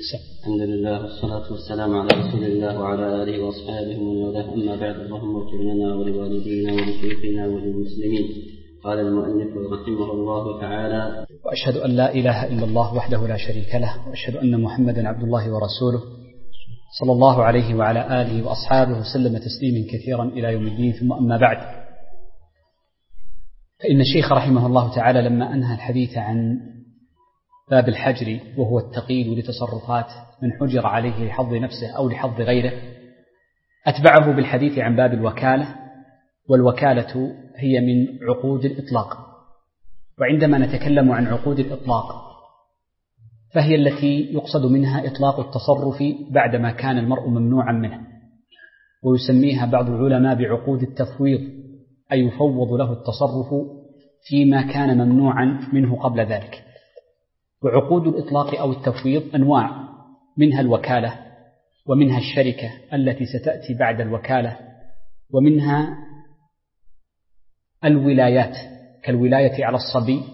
الحمد لله والصلاة والسلام على رسول الله وعلى آله وأصحابه ومن والاه، أما بعد. اللهم اغفر لنا ولوالدينا ولشيخنا وللمسلمين. قال المؤلف رحمه الله تعالى: وأشهد أن لا إله إلا الله وحده لا شريك له، وأشهد أن محمدا عبد الله ورسوله صلى الله عليه وعلى آله وأصحابه وسلم تسليما كثيرا إلى يوم الدين. ثم أما بعد، فإن الشيخ رحمه الله تعالى لما أنهى الحديث عن باب الحجر وهو التقييد لتصرفات من حجر عليه لحظ نفسه أو لحظ غيره، أتبعه بالحديث عن باب الوكالة، والوكالة هي من عقود الإطلاق. وعندما نتكلم عن عقود الإطلاق فهي التي يقصد منها إطلاق التصرف بعدما كان المرء ممنوعا منه، ويسميها بعض العلماء بعقود التفويض، أي يفوض له التصرف فيما كان ممنوعا منه قبل ذلك. وعقود الإطلاق أو التفويض أنواع، منها الوكالة، ومنها الشركة التي ستأتي بعد الوكالة، ومنها الولايات كالولاية على الصبي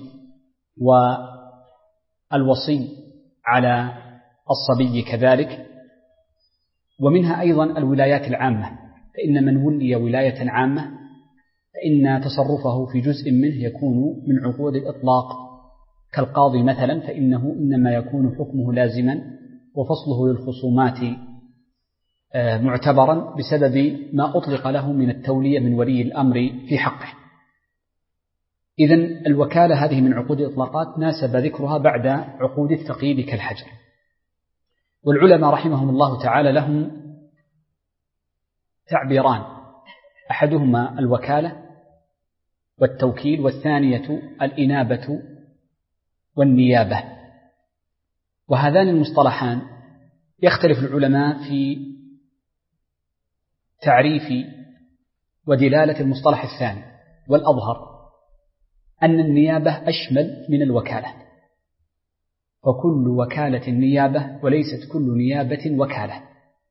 والوصي على الصبي كذلك، ومنها أيضا الولايات العامة، فإن من ولي ولاية عامة فإن تصرفه في جزء منه يكون من عقود الإطلاق، كالقاضي مثلا، فإنه إنما يكون حكمه لازما وفصله للخصومات معتبرا بسبب ما أطلق له من التولية من ولي الأمر في حقه. إذن الوكالة هذه من عقود الإطلاقات ناسب ذكرها بعد عقود التقييد كالحجر. والعلماء رحمهم الله تعالى لهم تعبيران، أحدهما الوكالة والتوكيل، والثانية الإنابة والنيابة. وهذان المصطلحان يختلف العلماء في تعريف ودلالة المصطلح الثاني، والأظهر أن النيابة أشمل من الوكالة، فكل وكالة نيابة وليست كل نيابة وكالة.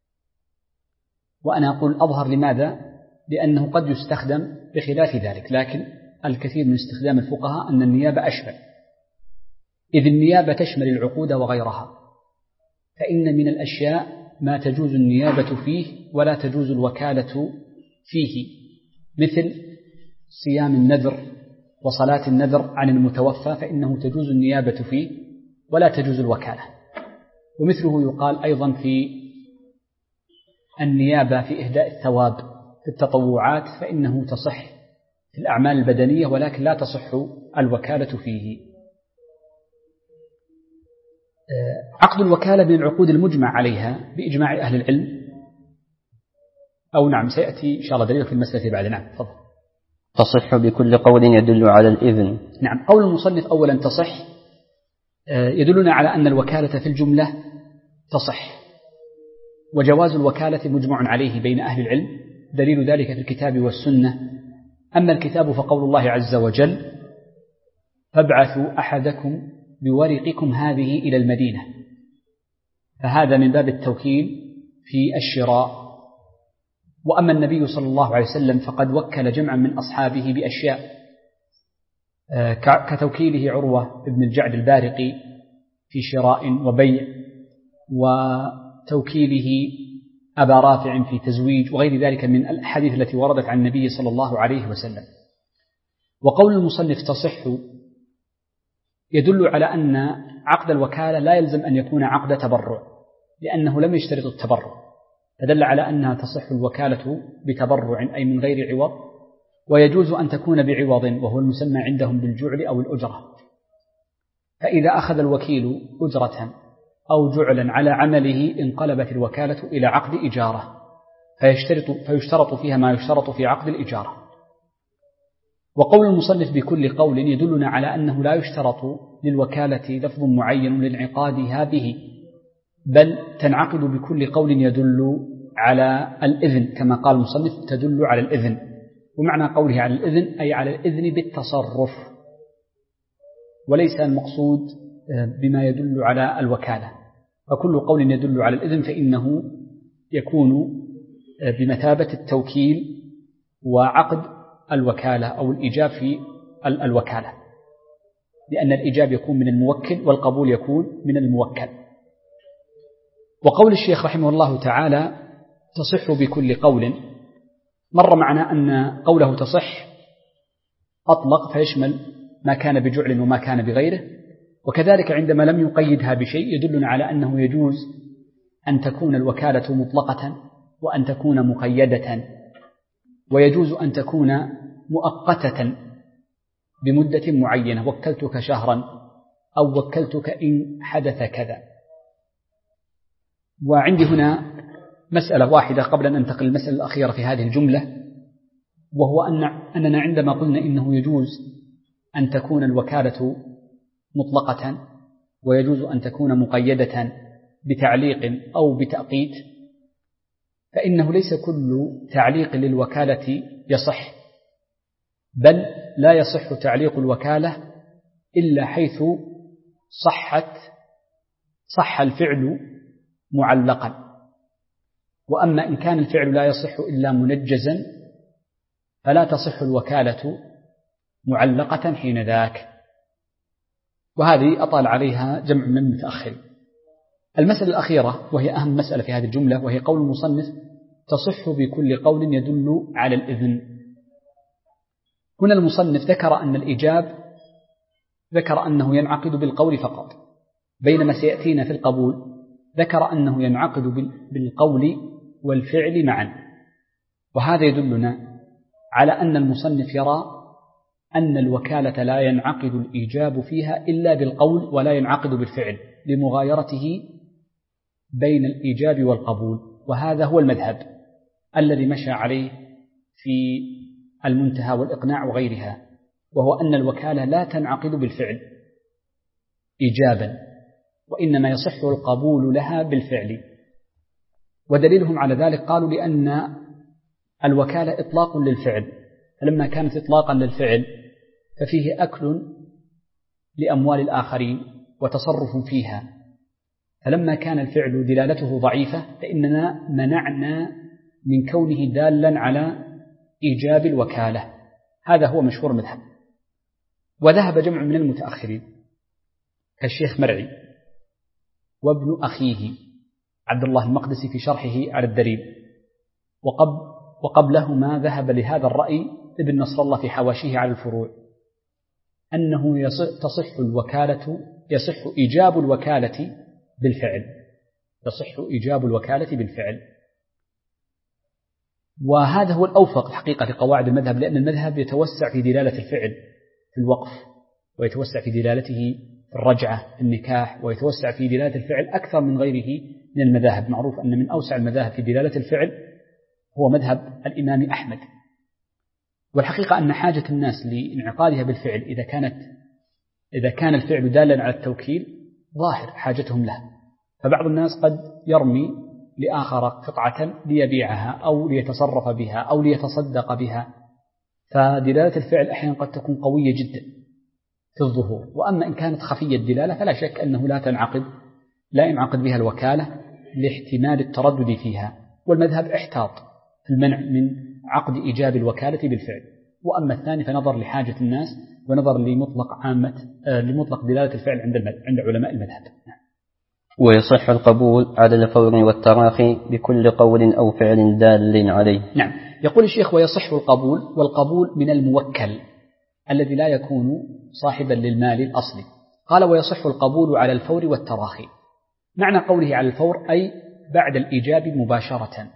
وأنا أقول أظهر لماذا؟ لأنه قد يستخدم بخلاف ذلك، لكن الكثير من استخدام الفقهاء أن النيابة أشمل، إذ النيابة تشمل العقود وغيرها، فإن من الأشياء ما تجوز النيابة فيه ولا تجوز الوكالة فيه، مثل صيام النذر وصلاة النذر عن المتوفى، فإنه تجوز النيابة فيه ولا تجوز الوكالة. ومثله يقال أيضا في النيابة في إهداء الثواب في التطوعات، فإنه تصح في الأعمال البدنية ولكن لا تصح الوكالة فيه. عقد الوكالة من العقود المجمع عليها بإجماع أهل العلم، أو نعم سيأتي إن شاء الله دليل في المسألة بعد. نعم تفضل. تصح بكل قول يدل على الإذن. نعم، قول المصنف أولا تصح يدلنا على أن الوكالة في الجملة تصح، وجواز الوكالة مجمع عليه بين أهل العلم، دليل ذلك في الكتاب والسنة. أما الكتاب فقول الله عز وجل: فابعثوا أحدكم بورقكم هذه إلى المدينة، فهذا من باب التوكيل في الشراء. وأما النبي صلى الله عليه وسلم فقد وكل جمعا من أصحابه بأشياء، كتوكيله عروة بن الجعد البارقي في شراء وبيع، وتوكيله أبا رافع في تزويج، وغير ذلك من الأحاديث التي وردت عن النبي صلى الله عليه وسلم. وقول المصنف تصح يدل على أن عقد الوكالة لا يلزم أن يكون عقد تبرع، لأنه لم يشترط التبرع، فدل على أنها تصح الوكالة بتبرع أي من غير عوض، ويجوز أن تكون بعوض وهو المسمى عندهم بالجعل أو الأجرة. فإذا أخذ الوكيل أجرة أو جعلا على عمله انقلبت الوكالة إلى عقد إجارة، فيشترط فيها ما يشترط في عقد الإجارة. وقول المصنف بكل قول يدلنا على أنه لا يشترط للوكالة لفظ معين لانعقادها به، بل تنعقد بكل قول يدل على الإذن، كما قال المصنف تدل على الإذن. ومعنى قوله على الإذن أي على الإذن بالتصرف، وليس المقصود بما يدل على الوكالة. فكل قول يدل على الإذن فإنه يكون بمثابة التوكيل وعقد الوكالة أو الإيجاب في الوكالة، لأن الإيجاب يكون من الموكل والقبول يكون من الموكل. وقول الشيخ رحمه الله تعالى تصح بكل قول، مر معنا أن قوله تصح أطلق فيشمل ما كان بجعل وما كان بغيره، وكذلك عندما لم يقيدها بشيء يدلنا على أنه يجوز أن تكون الوكالة مطلقة وأن تكون مقيدة، ويجوز أن تكون مؤقتة بمدة معينة، وكلتك شهرا أو وكلتك إن حدث كذا. وعندي هنا مسألة واحدة قبل أن ننتقل للمسألة الأخيرة في هذه الجملة، وهو أننا عندما قلنا إنه يجوز أن تكون الوكالة مطلقة ويجوز أن تكون مقيدة بتعليق أو بتأقيت، فإنه ليس كل تعليق للوكالة يصح، بل لا يصح تعليق الوكالة إلا حيث صح الفعل معلقا. وأما إن كان الفعل لا يصح إلا منجزا فلا تصح الوكالة معلقة حين ذاك. وهذه أطال عليها جمع من المتأخرين. المسألة الأخيرة وهي أهم مسألة في هذه الجملة، وهي قول المصنف تصح بكل قول يدل على الإذن. هنا المصنف ذكر أن الإيجاب ذكر أنه ينعقد بالقول فقط، بينما سيأتينا في القبول ذكر أنه ينعقد بالقول والفعل معا. وهذا يدلنا على أن المصنف يرى أن الوكالة لا ينعقد الإيجاب فيها إلا بالقول ولا ينعقد بالفعل، لمغايرته بين الإيجاب والقبول. وهذا هو المذهب الذي مشى عليه في المنتهى والإقناع وغيرها، وهو أن الوكالة لا تنعقد بالفعل إيجابا، وإنما يصح القبول لها بالفعل. ودليلهم على ذلك قالوا لأن الوكالة إطلاق للفعل، فلما كانت إطلاقا للفعل ففيه أكل لأموال الآخرين وتصرف فيها، فلما كان الفعل دلالته ضعيفة فإننا منعنا من كونه دالا على إيجاب الوكالة. هذا هو مشهور المذهب. وذهب جمع من المتأخرين كالشيخ مرعي وابن أخيه عبد الله المقدسي في شرحه على الدريب، وقبلهما ذهب لهذا الرأي ابن نصر الله في حواشيه على الفروع، أنه يصح إيجاب الوكالة بالفعل، يصح إيجاب الوكالة بالفعل. وهذا هو الأوفق الحقيقة في قواعد المذهب، لأن المذهب يتوسع في دلالة الفعل في الوقف، ويتوسع في دلالته في الرجعة في النكاح، ويتوسع في دلالة الفعل أكثر من غيره من المذاهب. معروف أن من أوسع المذاهب في دلالة الفعل هو مذهب الإمام أحمد. والحقيقة أن حاجة الناس لانعقادها بالفعل إذا كان الفعل دالا على التوكيل ظاهر حاجتهم له، فبعض الناس قد يرمي لآخر قطعة ليبيعها أو ليتصرف بها أو ليتصدق بها، فدلالة الفعل أحيانا قد تكون قوية جدا في الظهور. وأما إن كانت خفية الدلالة فلا شك أنه لا ينعقد بها الوكالة لاحتمال التردد فيها. والمذهب احتاط في المنع من عقد إيجاب الوكالة بالفعل. وأما الثاني فنظر لحاجة الناس ونظر لمطلق دلالة الفعل عند علماء المذهب. ويصح القبول على الفور والتراخي بكل قول أو فعل دال عليه. نعم. يقول الشيخ ويصح القبول، والقبول من الموكل الذي لا يكون صاحبا للمال الأصلي. قال ويصح القبول على الفور والتراخي. معنى قوله على الفور أي بعد الإيجاب مباشرة.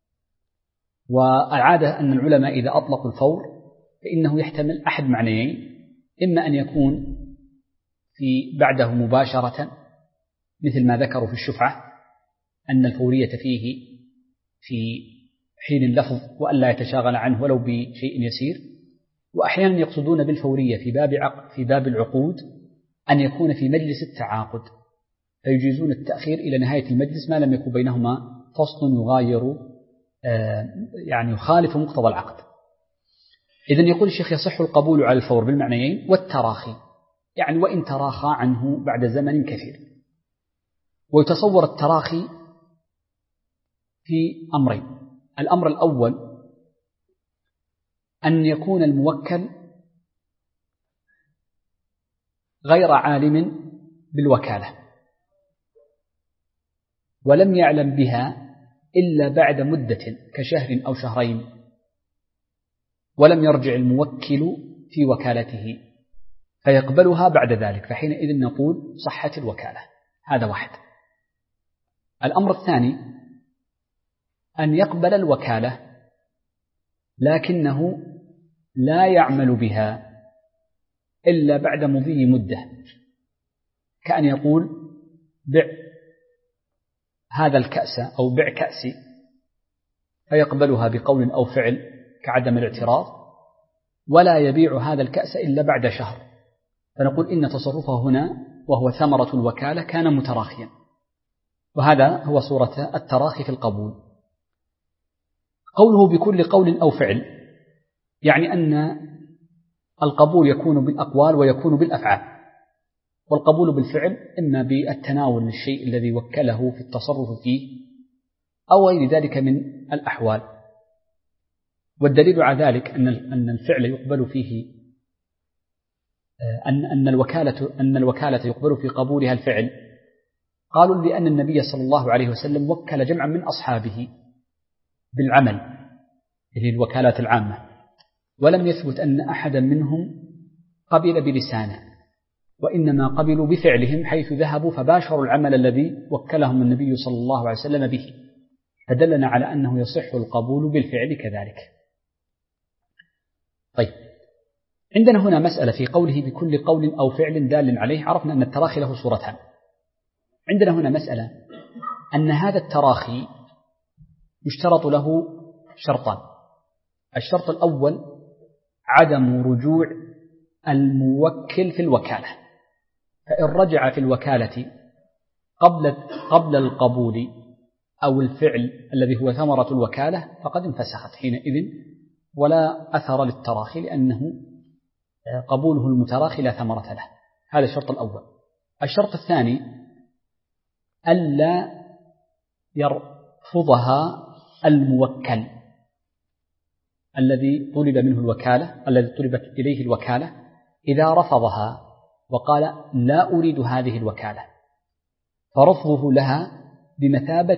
والعادة أن العلماء إذا أطلقوا الفور فإنه يحتمل أحد معنيين، إما أن يكون في بعده مباشرة مثل ما ذكروا في الشفعة أن الفورية فيه في حين اللفظ وألا يتشاغل عنه ولو بشيء يسير. وأحيانا يقصدون بالفورية في باب العقود أن يكون في مجلس التعاقد، فيجيزون التأخير إلى نهاية المجلس ما لم يكن بينهما فصل يغاير يعني يخالف مقتضى العقد. إذن يقول الشيخ يصح القبول على الفور بالمعنيين والتراخي، يعني وإن تراخى عنه بعد زمن كثير. ويتصور التراخي في أمرين. الأمر الأول أن يكون الموكل غير عالم بالوكالة، ولم يعلم بها إلا بعد مدة كشهر أو شهرين، ولم يرجع الموكل في وكالته فيقبلها بعد ذلك، فحينئذ نقول صحت الوكالة. هذا واحد. الأمر الثاني أن يقبل الوكالة لكنه لا يعمل بها إلا بعد مضي مدة، كأن يقول بع هذا الكأس أو بع كأسي، فيقبلها بقول أو فعل كعدم الاعتراض، ولا يبيع هذا الكأس إلا بعد شهر، فنقول إن تصرفه هنا وهو ثمرة الوكالة كان متراخيا. وهذا هو صورة التراخي في القبول. قوله بكل قول أو فعل يعني أن القبول يكون بالأقوال ويكون بالأفعال، والقبول بالفعل إما بالتناول للشيء الذي وكله في التصرف فيه أو غير ذلك من الأحوال. والدليل على ذلك أن الفعل يقبل فيه أن الوكالة يقبل في قبولها الفعل. قالوا لأن النبي صلى الله عليه وسلم وكل جمعا من أصحابه بالعمل اللي الوكالات العامة، ولم يثبت أن أحدا منهم قبل بلسانه، وإنما قبلوا بفعلهم حيث ذهبوا فباشروا العمل الذي وكلهم النبي صلى الله عليه وسلم به، فدلنا على أنه يصح القبول بالفعل كذلك. طيب، عندنا هنا مسألة في قوله بكل قول أو فعل دال عليه. عرفنا أن التراخي له صورتان. عندنا هنا مسألة أن هذا التراخي يشترط له شرطان. الشرط الأول عدم رجوع الموكل في الوكالة، فإن رجع في الوكالة قبل القبول أو الفعل الذي هو ثمرة الوكالة فقد انفسخت حينئذ ولا أثر للتراخي، لأنه قبوله المتراخي لا ثمرة له. هذا الشرط الأول. الشرط الثاني ألا يرفضها الموكل الذي طلب منه الوكالة، الذي طلبت إليه الوكالة، إذا رفضها وقال لا أريد هذه الوكالة، فرفضه لها بمثابة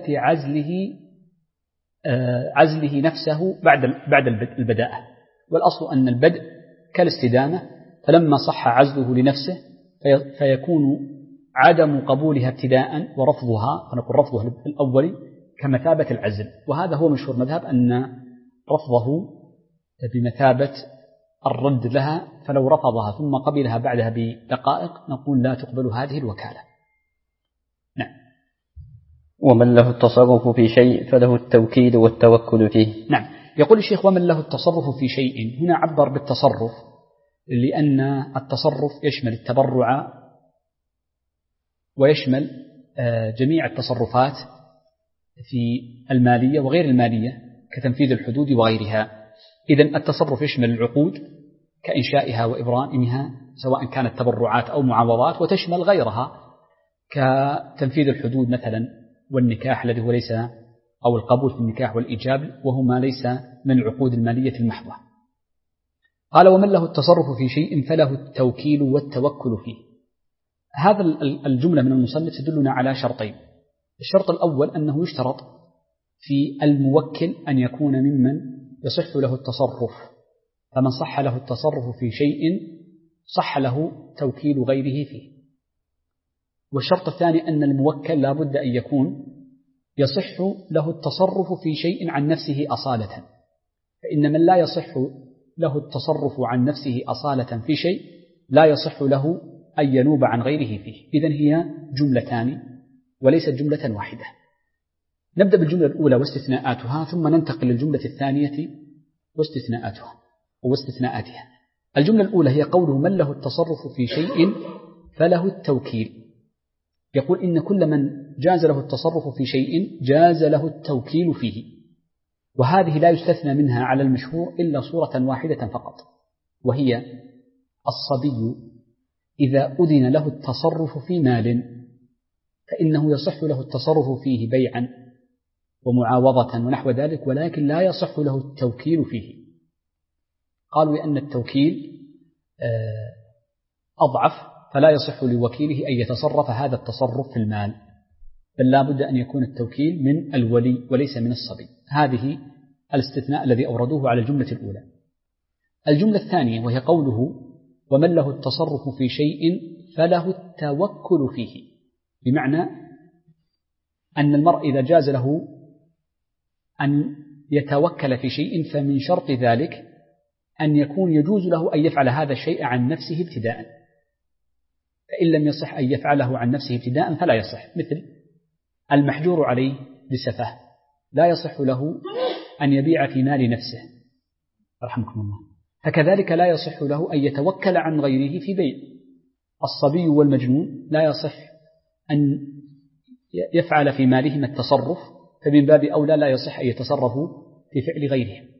عزله نفسه بعد البداءة. والأصل أن البدء كالاستدامة، فلما صح عزله لنفسه فيكون عدم قبولها ابتداء ورفضها، فنقول رفضه الأول كمثابة العزل. وهذا هو مشهور مذهب أن رفضه بمثابة الرد لها، فلو رفضها ثم قبلها بعدها بدقائق نقول لا تقبل هذه الوكالة. نعم. ومن له التصرف في شيء فله التوكيل والتوكل فيه. نعم. يقول الشيخ ومن له التصرف في شيء، هنا عبر بالتصرف لأن التصرف يشمل التبرع ويشمل جميع التصرفات في المالية وغير المالية كتنفيذ الحدود وغيرها. إذن التصرف يشمل العقود كإنشائها وإبرامها سواء كانت تبرعات أو معاوضات، وتشمل غيرها كتنفيذ الحدود مثلا والنكاح الذي هو ليس، أو القبول في النكاح والإيجاب وهما ليس من العقود المالية المحضة. قال ومن له التصرف في شيء فله التوكيل والتوكل فيه. هذا الجملة من المصنف تدلنا على شرطين. الشرط الأول أنه يشترط في الموكل أن يكون ممن يصح له التصرف، فمن صح له التصرف في شيء صح له توكيل غيره فيه. والشرط الثاني أن الموكل لا بد أن يكون يصح له التصرف في شيء عن نفسه أصالة، فإن من لا يصح له التصرف عن نفسه أصالة في شيء لا يصح له أن ينوب عن غيره فيه. إذن هي جملتان وليست جملة واحدة. نبدأ بالجملة الأولى واستثناءاتها، ثم ننتقل للجملة الثانية واستثناءاتها. الجملة الأولى هي قوله من له التصرف في شيء فله التوكيل. يقول إن كل من جاز له التصرف في شيء جاز له التوكيل فيه، وهذه لا يستثنى منها على المشهور إلا صورة واحدة فقط، وهي الصبي إذا أذن له التصرف في مال فإنه يصح له التصرف فيه بيعا ومعاوضة ونحو ذلك، ولكن لا يصح له التوكيل فيه. قالوا لأن التوكيل أضعف، فلا يصح لوكيله أن يتصرف هذا التصرف في المال، بل لا بد أن يكون التوكيل من الولي وليس من الصبي. هذه الاستثناء الذي أوردوه على الجملة الأولى. الجملة الثانية وهي قوله ومن له التصرف في شيء فله التوكل فيه، بمعنى أن المرء إذا جاز له أن يتوكل في شيء فمن شرط ذلك أن يكون يجوز له أن يفعل هذا الشيء عن نفسه ابتداء، فإن لم يصح أن يفعله عن نفسه ابتداء فلا يصح، مثل المحجور عليه بسفه لا يصح له أن يبيع في مال نفسه رحمكم الله، فكذلك لا يصح له أن يتوكل عن غيره في بيع. الصبي والمجنون لا يصح أن يفعل في مالهما التصرف، فمن باب أولى لا يصح أن يتصرفوا في فعل غيرهم.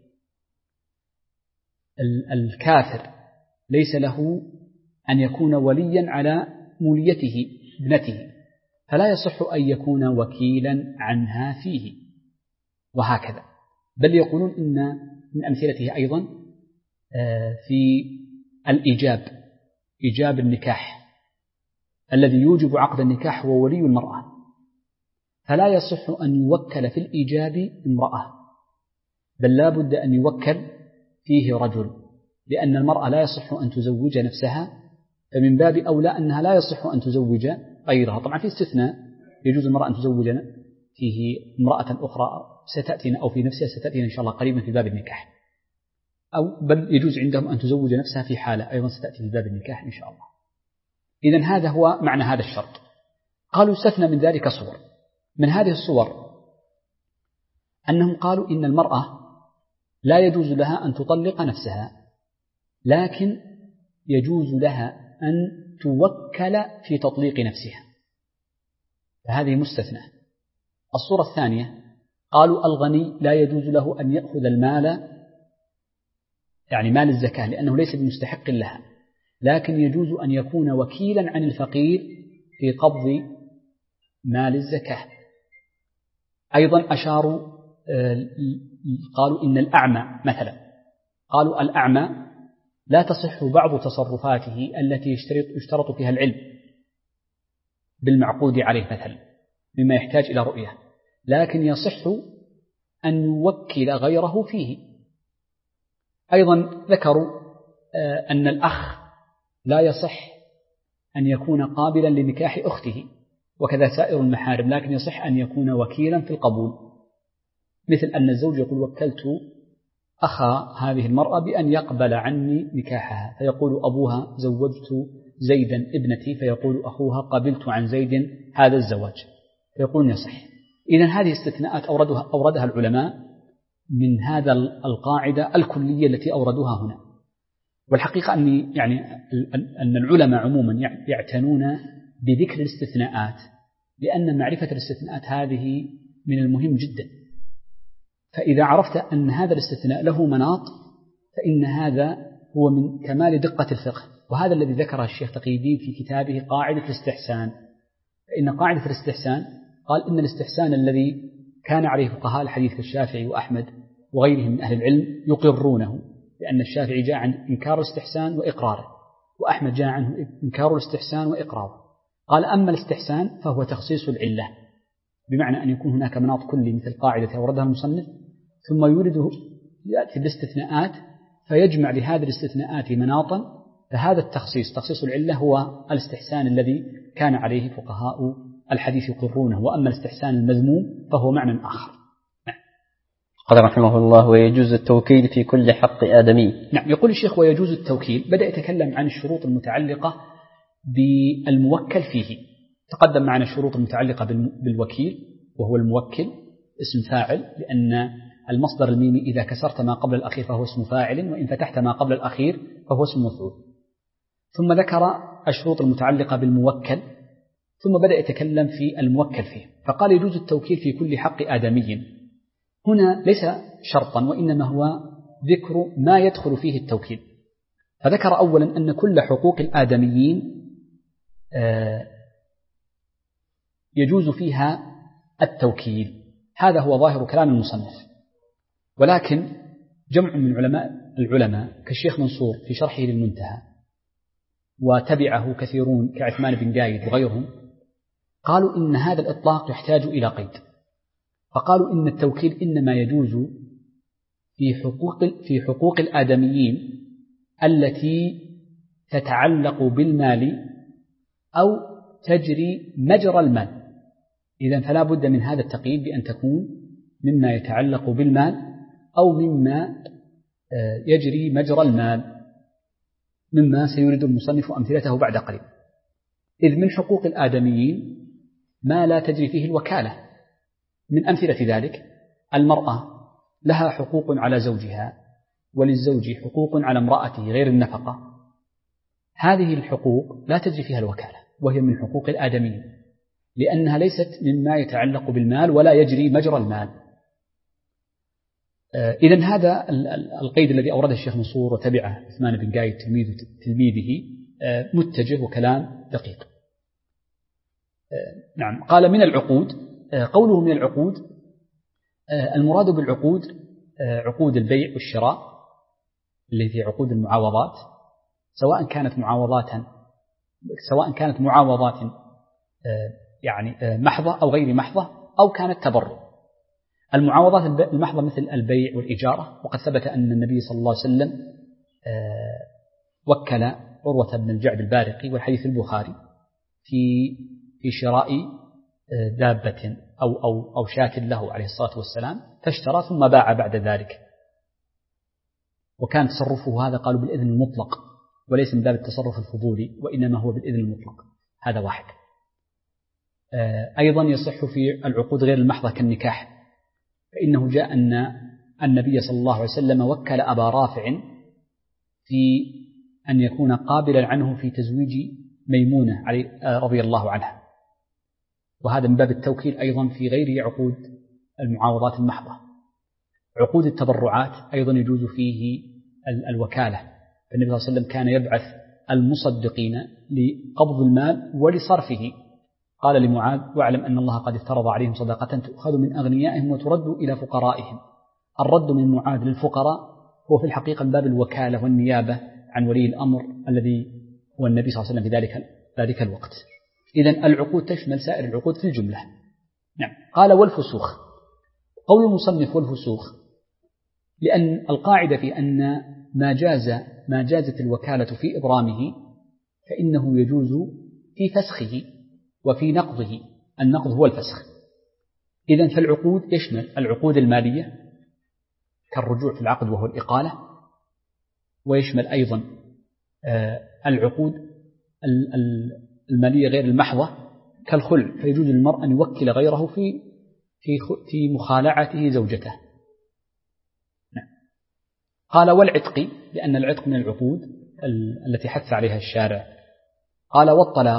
الكافر ليس له أن يكون وليا على موليته ابنته، فلا يصح أن يكون وكيلا عنها فيه، وهكذا. بل يقولون إن من أمثلته أيضا في إيجاب النكاح، الذي يوجب عقد النكاح هو ولي المرأة، فلا يصح أن يوكل في الإيجاب امرأة، بل لا بد أن يوكل فيه رجل، لأن المرأة لا يصح أن تزوج نفسها، فمن باب أولى أنها لا يصح أن تزوج غيرها. طبعا في استثناء، يجوز المرأة أن تزوج فيه امرأة أخرى ستأتينا، أو في نفسها ستأتينا إن شاء الله قريبا في باب النكاح، أو بل يجوز عندهم أن تزوج نفسها في حالة أيضا ستأتي في باب النكاح إن شاء الله. إذن هذا هو معنى هذا الشرط. قالوا استثنى من ذلك صور. من هذه الصور أنهم قالوا إن المرأة لا يجوز لها أن تطلق نفسها، لكن يجوز لها أن توكل في تطليق نفسها، فهذه مستثنى. الصورة الثانية قالوا الغني لا يجوز له أن يأخذ المال، يعني مال الزكاة، لأنه ليس بمستحق لها، لكن يجوز أن يكون وكيلا عن الفقير في قبض مال الزكاة. أيضا أشاروا قالوا إن الأعمى مثلا، قالوا الأعمى لا تصح بعض تصرفاته التي يشترط فيها العلم بالمعقود عليه مثلا، مما يحتاج إلى رؤية، لكن يصح أن يوكل غيره فيه. أيضا ذكروا أن الأخ لا يصح أن يكون قابلا لنكاح أخته، وكذا سائر المحارم، لكن يصح أن يكون وكيلا في القبول، مثل أن الزوج يقول وكلت أخا هذه المرأة بأن يقبل عني نكاحها، فيقول أبوها زوجت زيدا ابنتي، فيقول أخوها قبلت عن زيد هذا الزواج، فيقول يصح. إذن هذه استثناءات أوردها العلماء من هذا القاعدة الكلية التي أوردوها هنا. والحقيقة أن العلماء عموما يعتنون بذكر الاستثناءات، لأن معرفة الاستثناءات هذه من المهم جدا، فإذا عرفت أن هذا الاستثناء له مناط فإن هذا هو من كمال دقة الفقه. وهذا الذي ذكره الشيخ تقي الدين في كتابه قاعدة الاستحسان، فإن قاعدة الاستحسان قال إن الاستحسان الذي كان عليه فقهاء الحديث كالشافعي وأحمد وغيرهم من أهل العلم يقرونه، لأن الشافعي جاء عن إنكار الاستحسان وإقراره، وأحمد جاء عنه إنكار الاستحسان وإقراره. قال أما الاستحسان فهو تخصيص العلة، بمعنى أن يكون هناك مناط كلي مثل قاعدة أوردها المصنف، ثم يأتي بالاستثناءات فيجمع لهذه الاستثناءات مناطا، فهذا التخصيص تخصيص العلة هو الاستحسان الذي كان عليه فقهاء الحديث يقرونه. وأما الاستحسان المذموم فهو معنى آخر. قال رحمه الله ويجوز التوكيل في كل حق آدمي. نعم، يقول الشيخ ويجوز التوكيل، بدأ يتكلم عن الشروط المتعلقة بالموكل فيه. تقدم معنا الشروط المتعلقة بالوكيل، وهو الموكل اسم فاعل، لأن المصدر الميمي إذا كسرت ما قبل الأخير فهو اسم فاعل، وإن فتحت ما قبل الأخير فهو اسم مفعول. ثم ذكر الشروط المتعلقة بالموكل، ثم بدأ يتكلم في الموكل فيه، فقال يجوز التوكيل في كل حق آدمي. هنا ليس شرطا، وإنما هو ذكر ما يدخل فيه التوكيل. فذكر أولا أن كل حقوق الآدميين يجوز فيها التوكيل، هذا هو ظاهر كلام المصنف. ولكن جمع من العلماء كالشيخ منصور في شرحه للمنتهى، وتبعه كثيرون كعثمان بن قايد وغيرهم، قالوا إن هذا الإطلاق يحتاج إلى قيد، فقالوا إن التوكيل إنما يجوز في حقوق الآدميين التي تتعلق بالمال أو تجري مجرى المال. إذن فلا بد من هذا التقييد بأن تكون مما يتعلق بالمال أو مما يجري مجرى المال، مما سيريد المصنف أمثلته بعد قليل. إذ من حقوق الآدميين ما لا تجري فيه الوكالة. من أمثلة ذلك المرأة لها حقوق على زوجها، وللزوج حقوق على امرأته غير النفقة. هذه الحقوق لا تجري فيها الوكالة، وهي من حقوق الآدميين، لأنها ليست مما يتعلق بالمال ولا يجري مجرى المال. إذن هذا القيد الذي أورده الشيخ منصور وتبعه عثمان بن قايد تلميذه متجه وكلام دقيق. نعم. قال من العقود، قوله من العقود المراد بالعقود عقود البيع والشراء التي عقود المعاوضات، سواء كانت معاوضات يعني محضة أو غير محضة، أو كانت تبرع. المعاوضات المحضة مثل البيع والإجارة، وقد ثبت أن النبي صلى الله عليه وسلم وكل عروة بن الجعد البارقي، والحديث البخاري، في شراء دابة أو شاة له عليه الصلاة والسلام، فاشترى ثم باع بعد ذلك. وكان تصرفه هذا قالوا بالإذن المطلق، وليس من باب التصرف الفضولي، وإنما هو بالإذن المطلق. هذا واحد. أيضا يصح في العقود غير المحضة كالنكاح، فإنه جاء أن النبي صلى الله عليه وسلم وكل أبا رافع في أن يكون قابلا عنه في تزويج ميمونة رضي الله عنها، وهذا من باب التوكيل أيضا في غير عقود المعاوضات المحضة. عقود التبرعات أيضا يجوز فيه الوكالة، فالنبي صلى الله عليه وسلم كان يبعث المصدقين لقبض المال ولصرفه. قال لمعاذ: واعلم أن الله قد افترض عليهم صدقة تؤخذ من أغنيائهم وترد إلى فقرائهم. الرد من معاذ للفقراء هو في الحقيقة من باب الوكالة والنيابة عن ولي الأمر الذي هو النبي صلى الله عليه وسلم في ذلك الوقت. إذن العقود تشمل سائر العقود في الجملة. نعم. قال: والفسوخ. قول المصنف والفسوخ لأن القاعدة في أن ما جازت الوكالة في إبرامه فإنه يجوز في فسخه وفي نقضه. النقض هو الفسخ. إذن فالعقود يشمل العقود المالية كالرجوع في العقد وهو الإقالة، ويشمل أيضا العقود المالية غير المحضة كالخلع، فيجوز للمرء أن يوكل غيره في مخالعته زوجته. قال: والعتق، لأن العتق من العقود التي حث عليها الشارع. قال: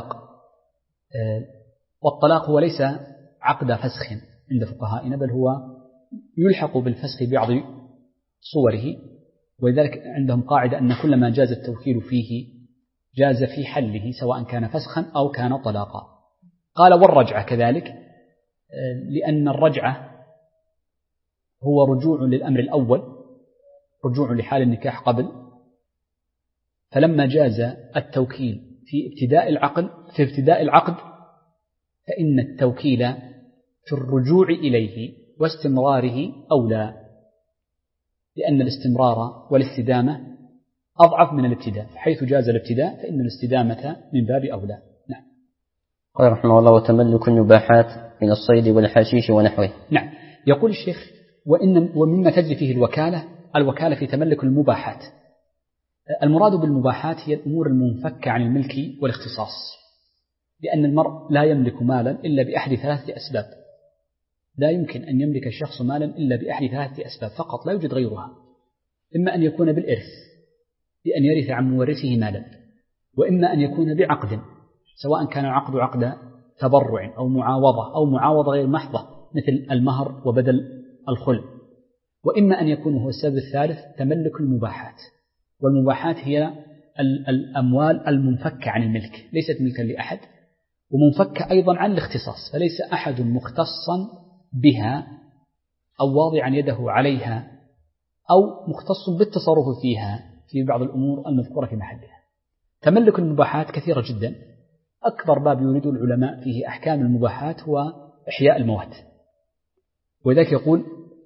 والطلاق هو ليس عقد فسخ عند فقهائنا، بل هو يلحق بالفسخ بعض صوره، ولذلك عندهم قاعدة أن كل ما جاز التوكيل فيه جاز في حله، سواء كان فسخا أو كان طلاقا. قال: والرجعة كذلك، لأن الرجعة هو رجوع للأمر الأول، رجوع لحال النكاح قبل، فلما جاز التوكيل في ابتداء العقد فإن التوكيل في الرجوع إليه واستمراره أولى، لأن الاستمرار والاستدامة أضعف من الابتداء، حيث جاز الابتداء فإن الاستدامة من باب أولى. نعم. قال رحمه الله: وتملك النباحات من الصيد والحشيش ونحوه. نعم. يقول الشيخ: ومما تجري فيه الوكالة في تملك المباحات. المراد بالمباحات هي الأمور المنفكة عن الملك والاختصاص، لأن المرء لا يملك مالا إلا بأحد ثلاثة أسباب. لا يمكن أن يملك الشخص مالا إلا بأحد ثلاثة أسباب فقط، لا يوجد غيرها. إما أن يكون بالإرث بأن يرث عن مورثه مالا، وإما أن يكون بعقد، سواء كان العقد عقد تبرع أو معاوضة غير محضة مثل المهر وبدل الخلع، وإما أن يكون هو السبب الثالث تملك المباحات. والمباحات هي الأموال المنفكة عن الملك، ليست ملكا لأحد، ومنفكة أيضا عن الاختصاص، فليس أحد مختصا بها أو واضعا يده عليها أو مختص بالتصرف فيها في بعض الأمور المذكورة في محلها. تملك المباحات كثيرة جدا. أكبر باب يريد العلماء فيه أحكام المباحات هو إحياء الموات، ولذلك يقول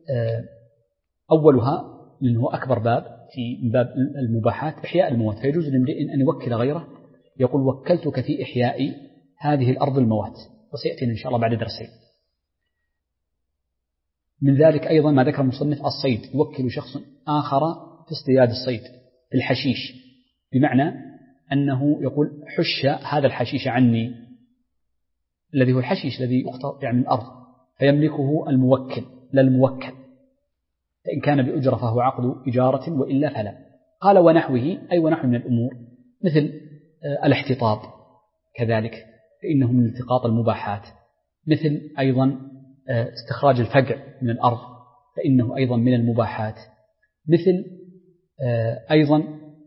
أولها لأنه أكبر باب في باب المباحات إحياء الموات، فيجوز لامرئ أن يوكل غيره، يقول وكلتك في إحياء هذه الأرض الموات، وسيأتينا إن شاء الله بعد درسين. من ذلك أيضا ما ذكر المصنف الصيد، يوكل شخص آخر في اصطياد الصيد في الحشيش، بمعنى أنه يقول حش هذا الحشيش عني، الذي هو الحشيش الذي يقطع من الأرض، فيملكه الموكل لا الموكل، فإن كان بأجرة فهو عقد إجارة وإلا فلا. قال ونحوه أي ونحو من الأمور مثل الاحتطاب كذلك فإنه من التقاط المباحات، مثل أيضا استخراج الفقع من الأرض فإنه أيضا من المباحات، مثل أيضا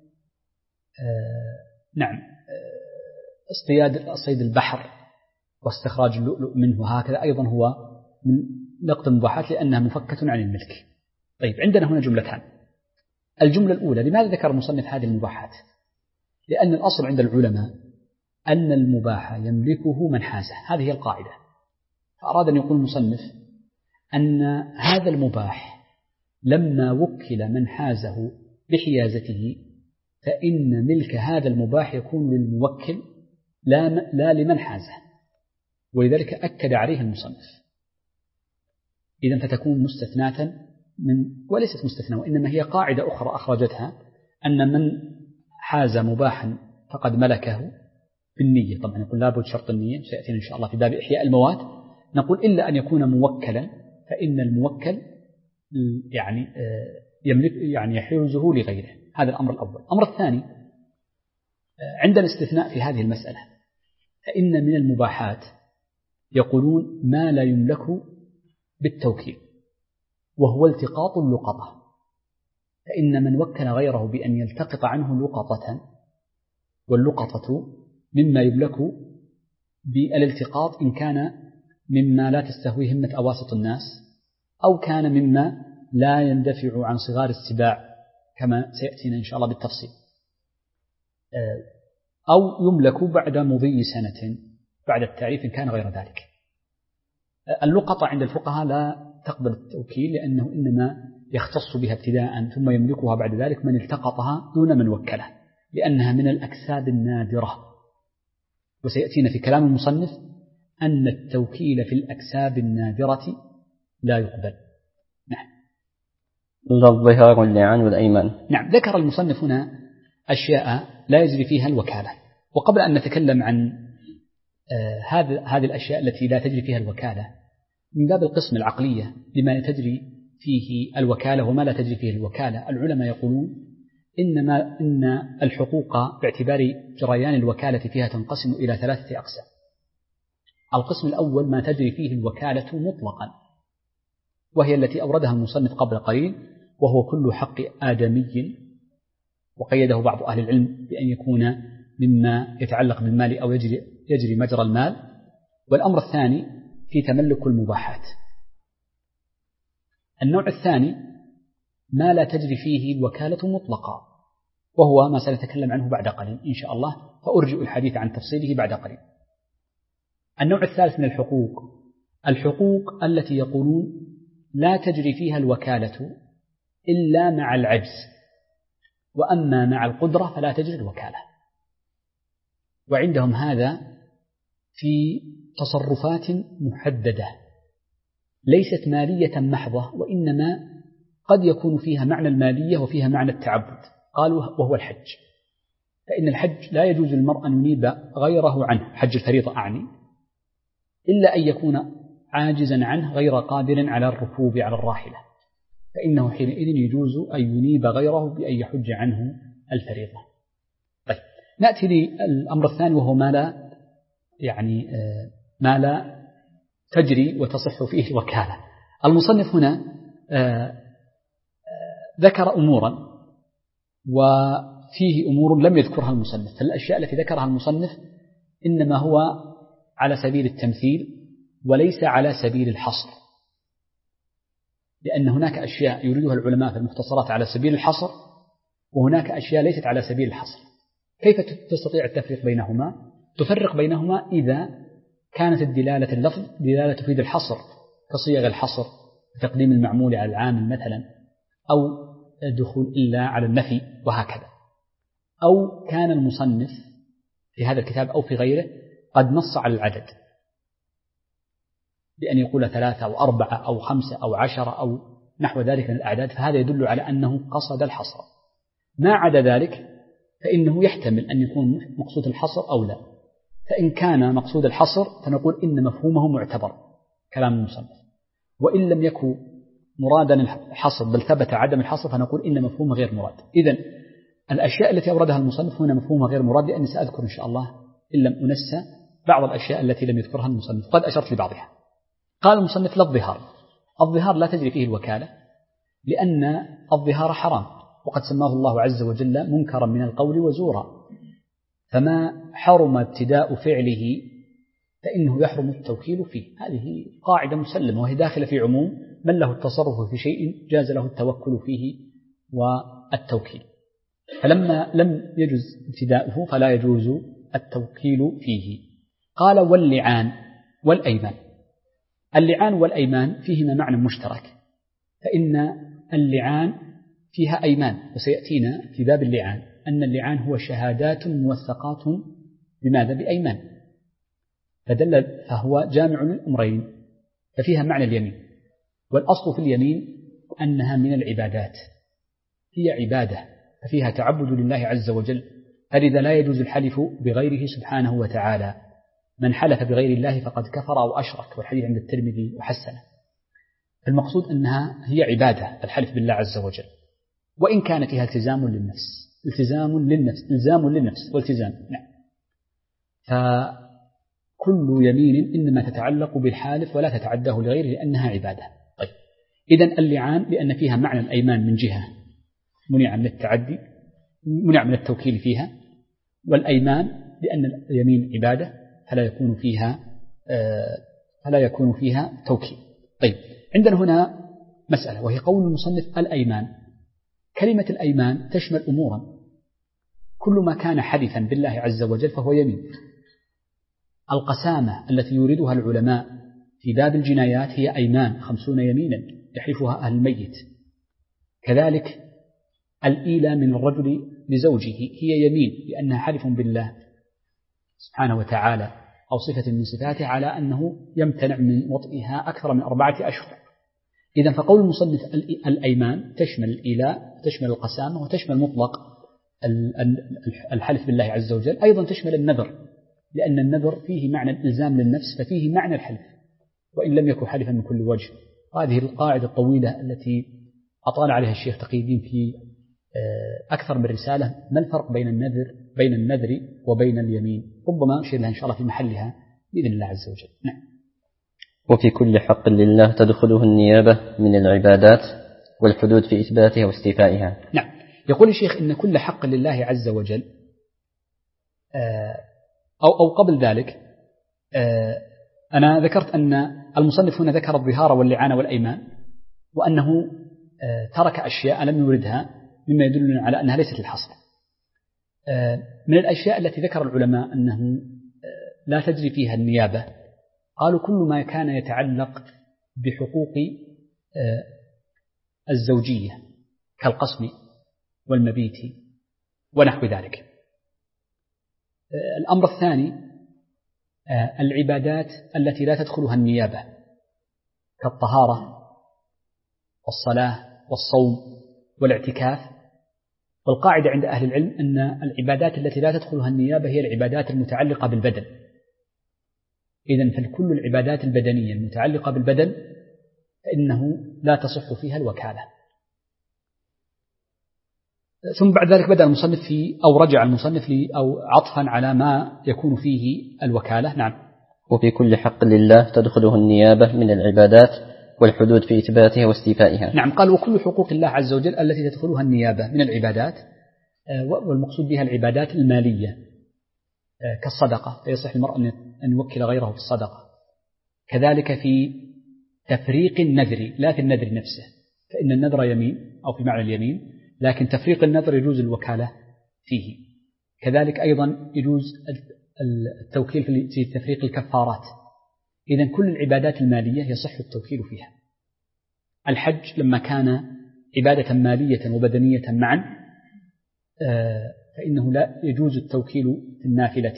نعم اصطياد صيد البحر واستخراج اللؤلؤ منه، هكذا أيضا هو من نقد المباحات لأنها مفكة عن الملك. طيب عندنا هنا جملتان. الجملة الأولى لماذا ذكر المصنف هذه المباحات؟ لأن الأصل عند العلماء أن المباح يملكه من حازه، هذه هي القاعدة. فأراد أن يقول المصنف أن هذا المباح لما وكل من حازه بحيازته فإن ملك هذا المباح يكون للموكل لا لمن حازه، ولذلك أكد عليه المصنف. إذن فتكون مستثناة وليست مستثناة، وإنما هي قاعدة أخرى أخرجتها أن من حاز مباحا فقد ملكه بالنية. طبعا يقول لابد شرط النية، سيأتينا إن شاء الله في باب إحياء الموات، نقول إلا أن يكون موكلا فإن الموكل يعني يحوزه لغيره. هذا الأمر الأول. الأمر الثاني عندنا استثناء في هذه المسألة، فإن من المباحات يقولون ما لا يملك بالتوكيل وهو التقاط اللقطة، فإن من وكل غيره بأن يلتقط عنه لقطة، واللقطة مما يملك بالالتقاط إن كان مما لا تستهوي همة أواسط الناس، أو كان مما لا يندفع عن صغار السباع كما سيأتينا إن شاء الله بالتفصيل، أو يملك بعد مضي سنة بعد التعريف إن كان غير ذلك. اللقطة عند الفقهاء لا تقبل التوكيل لأنه إنما يختص بها ابتداء ثم يملكها بعد ذلك من التقطها دون من وكله، لأنها من الأكساب النادرة، وسيأتينا في كلام المصنف أن التوكيل في الأكساب النادرة لا يقبل. نعم. الظهار واللعان والأيمان. نعم. ذكر المصنف هنا أشياء لا يجري فيها الوكالة، وقبل أن نتكلم عن هذه الأشياء التي لا تجري فيها الوكالة من باب القسم العقلية لما تجري فيه الوكالة وما لا تجري فيه الوكالة، العلماء يقولون إن الحقوق باعتبار جريان الوكالة فيها تنقسم إلى 3 أقسام. القسم الأول ما تجري فيه الوكالة مطلقا، وهي التي أوردها المصنف قبل قليل، وهو كل حق آدمي، وقيده بعض أهل العلم بأن يكون مما يتعلق بالمال أو يجري مجرى المال. والأمر الثاني في تملك المباحات. النوع الثاني ما لا تجري فيه الوكالة مطلقا، وهو ما سنتكلم عنه بعد قليل إن شاء الله، فأرجئ الحديث عن تفصيله بعد قليل. النوع الثالث من الحقوق التي يقولون لا تجري فيها الوكالة إلا مع العجز، وأما مع القدرة فلا تجري الوكالة. وعندهم هذا في تصرفات محددة ليست مالية محضة، وإنما قد يكون فيها معنى المالية وفيها معنى التعبد. قالوا وهو الحج، فإن الحج لا يجوز للمرء أن ينيب غيره عنه، حج الفريضة أعني، إلا أن يكون عاجزا عنه غير قادر على الركوب على الراحلة، فإنه حينئذ يجوز أن ينيب غيره بأن يحج عنه الفريضة. طيب نأتي للأمر الثاني، وهو ما لا تجري وتصح فيه الوكالة. المصنف هنا ذكر أمورا وفيه أمور لم يذكرها المصنف، فالأشياء التي ذكرها المصنف إنما هو على سبيل التمثيل وليس على سبيل الحصر، لأن هناك أشياء يريدها العلماء في المختصرات على سبيل الحصر، وهناك أشياء ليست على سبيل الحصر. كيف تستطيع التفريق بينهما؟ تفرق بينهما إذا كانت الدلالة اللفظ دلالة تفيد الحصر كصيغ الحصر تقديم المعمول على العامل مثلا، أو دخول إلا على النفي وهكذا، أو كان المصنف في هذا الكتاب أو في غيره قد نص على العدد بأن يقول 3 أو 4 أو 5 أو 10 أو نحو ذلك من الأعداد، فهذا يدل على أنه قصد الحصر. ما عدا ذلك فإنه يحتمل أن يكون مقصود الحصر أو لا، فإن كان مقصود الحصر فنقول إن مفهومه معتبر كلام المصنف، وإن لم يكن مرادا الحصر بل ثبت عدم الحصر فنقول إن مفهومه غير مراد. إذن الأشياء التي أوردها المصنف هنا مفهومها غير مراد، لأني سأذكر إن شاء الله إن لم أنسى بعض الأشياء التي لم يذكرها المصنف، قد أشرت لبعضها. قال المصنف: لا الظهار لا تجري فيه الوكالة، لأن الظهار حرام، وقد سماه الله عز وجل منكرا من القول وزورا، فما حرم ابتداء فعله فإنه يحرم التوكيل فيه. هذه قاعدة مسلمة، وهي داخلة في عموم من له التصرف في شيء جاز له التوكل فيه والتوكيل، فلما لم يجوز ابتداؤه فلا يجوز التوكيل فيه. قال: واللعان والأيمان. اللعان والأيمان فيهما معنى مشترك، فإن اللعان فيها أيمان، وسيأتينا في باب اللعان أن اللعان هو شهادات موثقات بماذا؟ بأيمان، فهو جامع للأمرين، ففيها معنى اليمين. والأصل في اليمين أنها من العبادات، هي عبادة ففيها تعبد لله عز وجل، فلذا لا يجوز الحلف بغيره سبحانه وتعالى. من حلف بغير الله فقد كفر أو أشرك، والحديث عند الترمذي وحسنه. المقصود أنها هي عبادة الحلف بالله عز وجل، وإن كان فيها التزام للنفس والتزام. نعم. فكل يمين إنما تتعلق بالحالف ولا تتعداه لغيره لأنها عبادة. طيب، إذن اللعان لأن فيها معنى الأيمان من جهة منع من التعدي، منع من التوكيل فيها، والأيمان لأن اليمين عبادة فلا يكون فيها توكيل. طيب، عندنا هنا مسألة، وهي قول المصنف: الأيمان. كلمة الأيمان تشمل أمورا، كل ما كان حلفا بالله عز وجل فهو يمين. القسامة التي يوردها العلماء في باب الجنايات هي أيمان 50 يمينا يحلفها أهل الميت. كذلك الإيلة من الرجل لزوجه هي يمين لأنها حلف بالله سبحانه وتعالى أو صفة من صفاته على أنه يمتنع من وطئها أكثر من 4 أشهر. إذن فقول المصنف الأيمان تشمل الإيلاء، تشمل القسامة، وتشمل مطلق الحلف بالله عز وجل، أيضا تشمل النذر، لأن النذر فيه معنى الإلزام للنفس ففيه معنى الحلف وإن لم يكن حلفا من كل وجه. وهذه القاعدة الطويلة التي أطال عليها الشيخ تقي الدين في أكثر من رسالة: ما الفرق بين النذر وبين اليمين؟ ربما أشير لها إن شاء الله في محلها بإذن الله عز وجل. نعم. وفي كل حق لله تدخله النيابة من العبادات والحدود في إثباتها واستيفائها. نعم. يقول الشيخ إن كل حق لله عز وجل، أو قبل ذلك أنا ذكرت أن المصنف هنا ذكر الظهار واللعان والأيمان، وأنه ترك أشياء لم يوردها مما يدلنا على أنها ليست الحصر. من الأشياء التي ذكر العلماء أنه لا تجري فيها النيابة، قالوا كل ما كان يتعلق بحقوق الزوجية كالقسم والمبيت ونحو ذلك. الأمر الثاني العبادات التي لا تدخلها النيابة كالطهارة والصلاة والصوم والاعتكاف. والقاعدة عند أهل العلم أن العبادات التي لا تدخلها النيابة هي العبادات المتعلقة بالبدن. إذن فكل العبادات البدنية المتعلقة بالبدن فإنه لا تصح فيها الوكالة. ثم بعد ذلك بدأ المصنف رجع المصنف أو عطفا على ما يكون فيه الوكالة. نعم. وفي كل حق لله تدخله النيابة من العبادات والحدود في إثباتها واستيفائها. نعم. قال: وكل حقوق الله عز وجل التي تدخلها النيابة من العبادات، والمقصود بها العبادات المالية كالصدقة، فيصح المرء أن يوكل غيره في الصدقة. كذلك في تفريق النذر، لا في النذر نفسه، فإن النذر يمين أو في معنى اليمين، لكن تفريق النذر يجوز الوكالة فيه. كذلك أيضا يجوز التوكيل في تفريق الكفارات. إذن كل العبادات المالية يصح التوكيل فيها. الحج لما كان عبادة مالية وبدنية معا فإنه لا يجوز التوكيل في النافلة،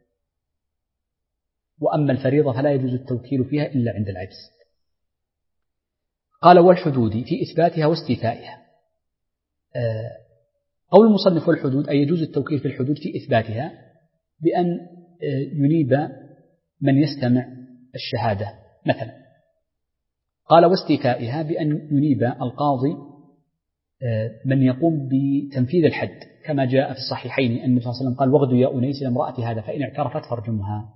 وأما الفريضة فلا يجوز التوكيل فيها إلا عند العجز. قال والحدود في إثباتها واستيفائها. قول المصنف والحدود أي يجوز التوكيل في الحدود في إثباتها بأن ينيب من يستمع الشهادة مثلا. قال واستيفائها بأن ينيب القاضي من يقوم بتنفيذ الحد، كما جاء في الصحيحين أن النبي صلى الله عليه وسلم قال واغدوا يا أنيس لامرأة هذا فإن اعترفت فارجمها.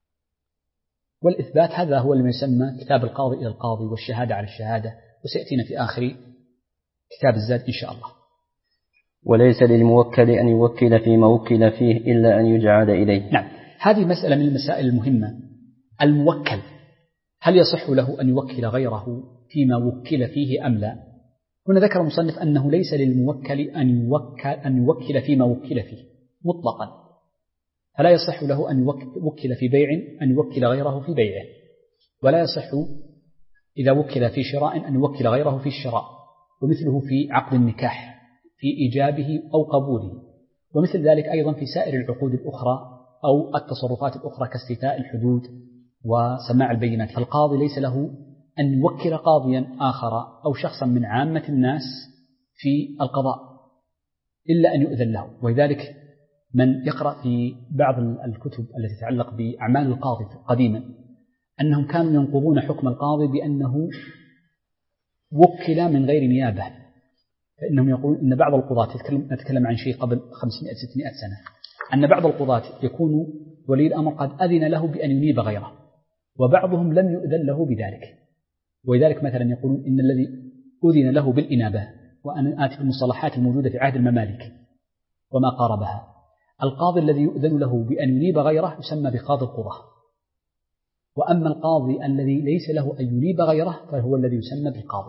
والإثبات هذا هو اللي يسمى كتاب القاضي إلى القاضي والشهادة على الشهادة، وسيأتينا في آخر كتاب الزاد إن شاء الله. وليس للموكل أن يوكل فيما وكل فيه إلا أن يجعل إليه. نعم، هذه مسألة من المسائل المهمة. الموكل هل يصح له أن يوكل غيره فيما وكل فيه أم لا؟ هنا ذكر المصنف أنه ليس للموكل أن يوكل فيما وكل فيه مطلقا، فلا يصح له أن يوكل في بيع أن يوكل غيره في بيعه، ولا يصح إذا وكل في شراء أن يوكل غيره في الشراء، ومثله في عقد النكاح في إيجابه أو قبوله، ومثل ذلك أيضا في سائر العقود الأخرى أو التصرفات الأخرى كاستيفاء الحدود وسماع البينات. فالقاضي ليس له أن يوكل قاضيا آخر أو شخصا من عامة الناس في القضاء إلا أن يؤذن له. ولذلك من يقرأ في بعض الكتب التي تتعلق بأعمال القاضي قديما أنهم كانوا ينقضون حكم القاضي بأنه وكل من غير نيابة، فإنهم يقولون أن بعض القضاة، نتكلم عن شيء قبل 500-600 سنة، أن بعض القضاة يكون ولي الأمر قد أذن له بأن ينيب غيره، وبعضهم لم يؤذن له بذلك. ولذلك مثلا يقولون إن الذي أذن له بالإنابة، وأنا آتي بالمصطلحات الموجودة في عهد الممالك وما قاربها، القاضي الذي يؤذن له بأن ينيب غيره يسمى بقاضي القضاة، وأما القاضي الذي ليس له أن ينيب غيره فهو الذي يسمى بالقاضي.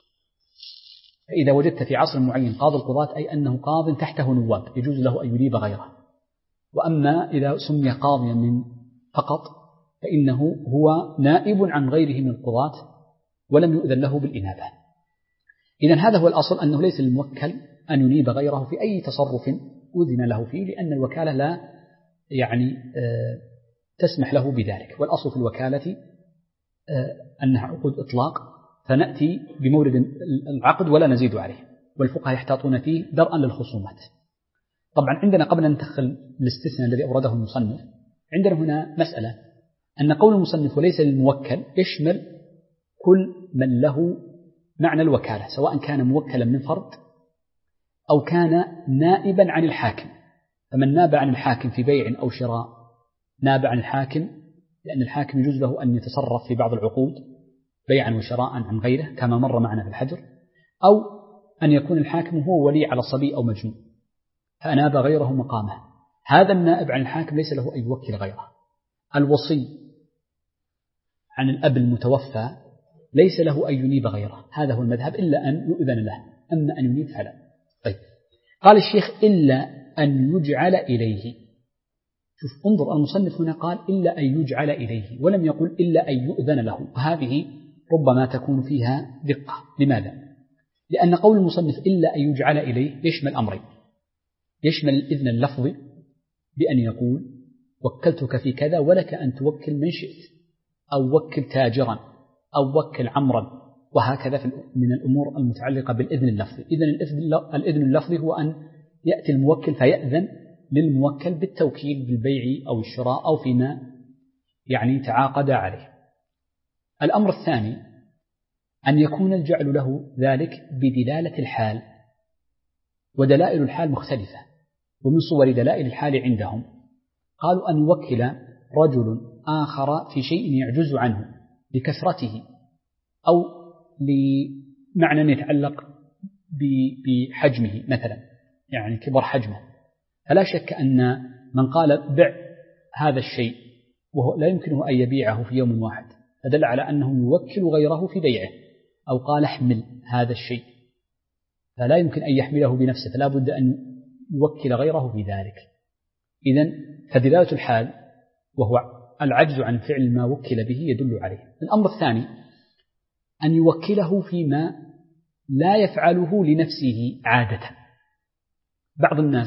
فإذا وجدت في عصر معين قاضي القضاة أي أنه قاض تحته نواب يجوز له أن ينيب غيره، وأما إذا سمي قاضيا من فقط فإنه هو نائب عن غيره من القضاة ولم يؤذن له بالإنابة. إذن هذا هو الأصل، أنه ليس للموكل أن ينيب غيره في أي تصرف أذن له فيه، لأن الوكالة لا تسمح له بذلك. والأصل في الوكالة أنها عقود إطلاق، فنأتي بمورد العقد ولا نزيد عليه، والفقهاء يحتاطون فيه درءا للخصومات. طبعا عندنا قبل أن ندخل الاستثناء الذي أورده المصنف، عندنا هنا مسألة أن قول المصنف وليس للموكل يشمل كل من له معنى الوكالة، سواء كان موكلا من فرد أو كان نائبا عن الحاكم. فمن ناب عن الحاكم في بيع أو شراء ناب عن الحاكم، لأن الحاكم يجوز له أن يتصرف في بعض العقود بيعا وشراء عن غيره كما مر معنا في الحجر، أو أن يكون الحاكم هو ولي على صبي أو مجنون فأناب غيره مقامه. هذا النائب عن الحاكم ليس له أن يوكل غيره. الوصي عن الأب المتوفى ليس له أن ينيب غيره، هذا هو المذهب، إلا أن يؤذن له، أما أن ينيب فلا. طيب، قال الشيخ إلا أن يجعل إليه. شوف انظر، المصنف هنا قال إلا أن يجعل إليه، ولم يقل إلا أن يؤذن له، وهذه ربما تكون فيها دقة. لماذا؟ لأن قول المصنف إلا أن يجعل إليه يشمل أمرين، يشمل الإذن اللفظي بأن يقول وكلتك في كذا ولك أن توكل من شئت، أو وكل تاجرا، أو وكل عمرا، وهكذا من الأمور المتعلقة بالإذن اللفظي. إذن الإذن اللفظي هو أن يأتي الموكل فيأذن للموكل بالتوكيل بالبيع أو الشراء أو فيما تعاقد عليه. الأمر الثاني أن يكون الجعل له ذلك بدلالة الحال، ودلائل الحال مختلفة، ومن صور دلائل الحال عندهم قالوا أن يوكل رجل آخر في شيء يعجز عنه لكثرته أو لمعنى يتعلق بحجمه مثلا، كبر حجمه، فلا شك أن من قال بع هذا الشيء وهو لا يمكنه أن يبيعه في يوم واحد فدل على أنه يوكل غيره في بيعه، أو قال احمل هذا الشيء فلا يمكن أن يحمله بنفسه، فلا بد أن يوكل غيره في ذلك. إذن فدلالة الحال وهو العجز عن فعل ما وكل به يدل عليه. الأمر الثاني أن يوكله فيما لا يفعله لنفسه عادة. بعض الناس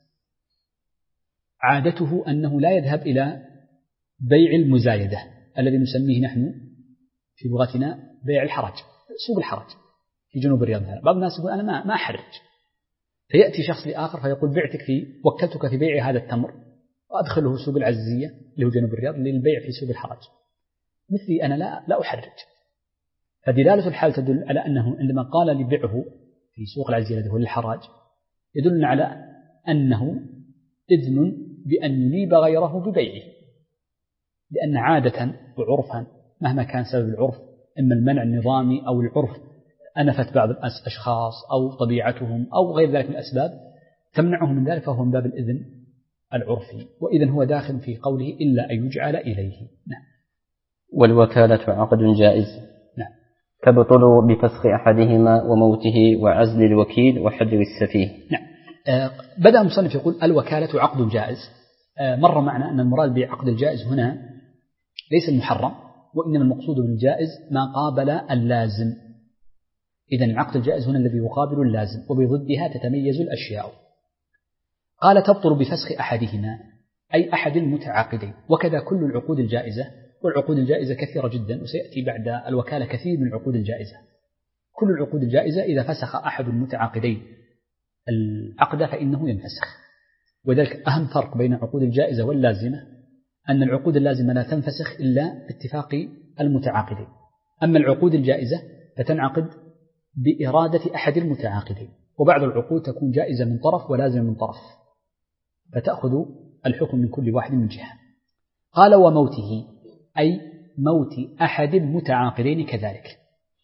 عادته أنه لا يذهب إلى بيع المزايدة الذي نسميه نحن في لغتنا بيع الحرج، سوق الحرج في جنوب الرياض. بعض الناس يقول أنا ما أحرج، فيأتي شخص لآخر فيقول وكلتك في بيع هذا التمر وأدخله سوق العزية اللي هو جنوب الرياض للبيع في سوق الحرج، مثلي أنا لا أحرج. فدلالة الحال تدل على أنه عندما قال لبيعه في سوق العزية الذي هو للحراج يدلنا على أنه إذن بأن ينيب غيره ببيعه، لأن عادة وعرفا مهما كان سبب العرف، إما المنع النظامي أو العرف أنفت بعض الأشخاص أو طبيعتهم أو غير ذلك من الأسباب تمنعه من ذلك، فهو من باب الإذن العرفي، وإذن هو داخل في قوله إلا أن يجعل إليه. نعم. والوكالة عقد جائز. نعم. تبطل بفسخ أحدهما وموته وعزل الوكيل وحجر السفيه. نعم. بدأ المصنف يقول الوكالة عقد جائز. مر معنا أن المراد بعقد الجائز هنا ليس المحرم، وإنما المقصود بالجائز ما قابل اللازم. إذن العقد الجائز هنا الذي يقابل اللازم، وبضدها تتميز الأشياء. قال تبطل بفسخ أحدهما أي أحد المتعاقدين، وكذا كل العقود الجائزة، والعقود الجائزة كثيرة جدا، وسيأتي بعد الوكالة كثير من العقود الجائزة. كل العقود الجائزة إذا فسخ أحد المتعاقدين العقد فإنه ينفسخ. وذلك أهم فرق بين العقود الجائزة واللازمة أن العقود اللازمة لا تنفسخ إلا باتفاق المتعاقدين، أما العقود الجائزة فتنعقد بإرادة أحد المتعاقدين، وبعض العقود تكون جائزة من طرف ولازمة من طرف، فتأخذ الحكم من كل واحد من جهة. قال وموته أي موت أحد المتعاقدين كذلك،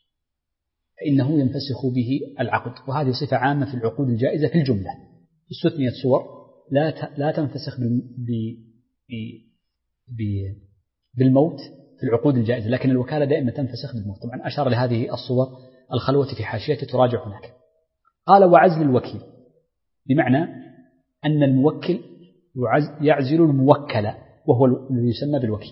فإنه ينفسخ به العقد، وهذه صفة عامة في العقود الجائزة في الجملة. استثنيت صور لا تنفسخ بالموت في العقود الجائزة، لكن الوكالة دائما تنفسخ بالموت. طبعا أشار لهذه الصور الخلوة في حاشية تراجع هناك. قال وعزل الوكيل، بمعنى أن الموكل يعزل الموكل وهو الذي يسمى بالوكيل.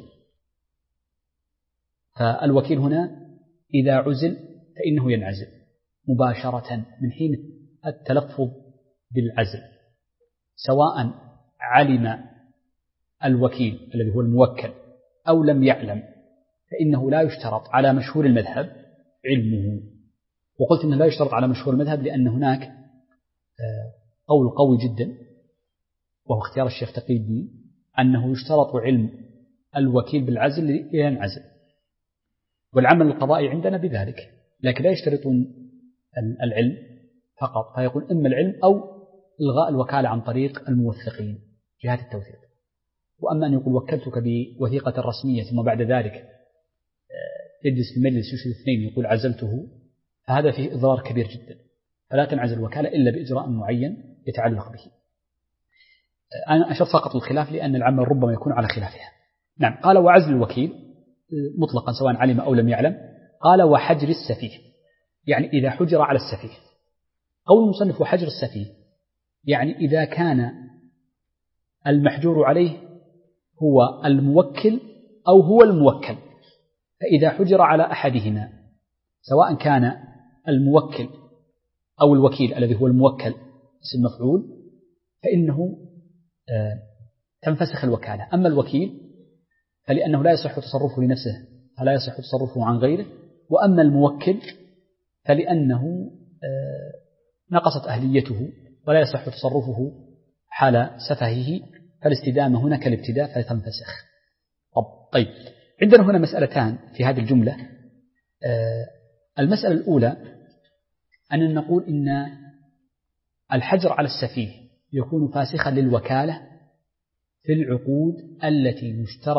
فالوكيل هنا إذا عزل فإنه ينعزل مباشرة من حين التلفظ بالعزل، سواء علم الوكيل الذي هو الموكل أو لم يعلم، فإنه لا يشترط على مشهور المذهب علمه. وقلت إنه لا يشترط على مشهور المذهب لأن هناك قول قوي جدا وهو اختيار الشيخ تقي الدين أنه يشترط علم الوكيل بالعزل لينعزل، والعمل القضائي عندنا بذلك، لكن لا يشترطون العلم فقط، فيقول إما العلم أو إلغاء الوكالة عن طريق الموثقين جهات التوثيق. وأما أن يقول وكلتك بوثيقة رسمية ثم بعد ذلك يجلس في المجلس يشهد اثنين يقول عزلته، فهذا فيه إضرار كبير جدا، فلا تنعزل الوكالة إلا بإجراء معين يتعلق به. أنا أشرت فقط الخلاف لأن العمل ربما يكون على خلافها. نعم. قال وعزل الوكيل مطلقا سواء علم أو لم يعلم. قال وحجر السفيه، يعني إذا حجر على السفيه. قول المصنف وحجر السفيه يعني إذا كان المحجور عليه هو الموكل أو هو الموكل، فإذا حجر على أحدهما سواء كان الموكل أو الوكيل الذي هو الموكل اسم مفعول فإنه تنفسخ الوكالة. أما الوكيل فلأنه لا يصح تصرفه لنفسه فلا يصح تصرفه عن غيره، وأما الموكل فلأنه نقصت أهليته ولا يصح تصرفه حال سفهه، فالاستدامة هنا كالابتداء فتنفسخ. طيب عندنا هنا مسألتان في هذه الجملة. المسألة الأولى أن نقول إن الحجر على السفيه يكون فاسخا للوكالة في العقود التي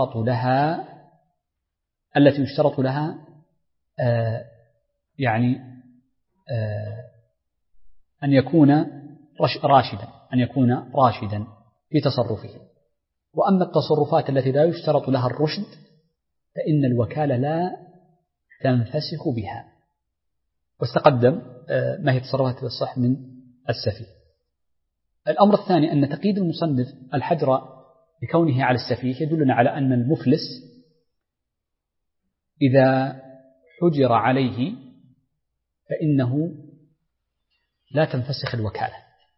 يشترط لها أن يكون راشدا في تصرفه. وأما التصرفات التي لا يشترط لها الرشد فإن الوكالة لا تنفسخ بها. واستقدم ما هي التصرفات الصح من السفيه. الأمر الثاني أن تقييد المصنف الحجر بكونه على السفيه يدلنا على أن المفلس إذا حجر عليه فإنه لا تنفسخ الوكالة،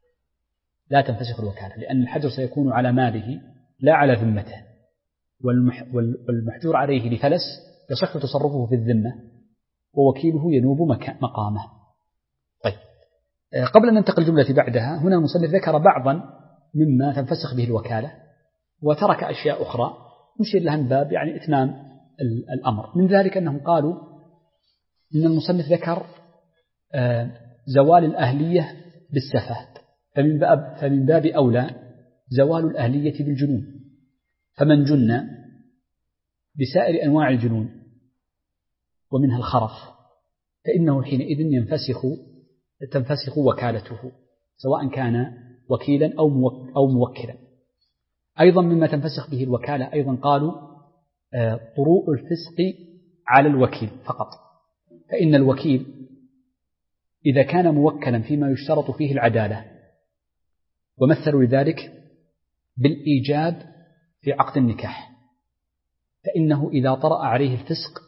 لأن الحجر سيكون على ماله لا على ذمته، والمحجور عليه لفلس يصح تصرفه في الذمة ووكيله ينوب مقامه. طيب، قبل أن ننتقل الجملة بعدها، هنا المصنف ذكر بعضا مما تنفسخ به الوكالة وترك أشياء أخرى نشير لها من باب يعني إتمام الأمر. من ذلك أنهم قالوا إن المصنف ذكر زوال الأهلية بالسفة، فمن باب أولى زوال الأهلية بالجنون، فمن جن بسائر أنواع الجنون ومنها الخرف فإنه حينئذ تنفسخ وكالته سواء كان وكيلا أو موكلا. أيضا مما تنفسخ به الوكالة أيضا قالوا طروء الفسق على الوكيل فقط، فإن الوكيل إذا كان موكلا فيما يشترط فيه العدالة، ومثلوا لذلك بالإيجاب في عقد النكاح، فإنه إذا طرأ عليه الفسق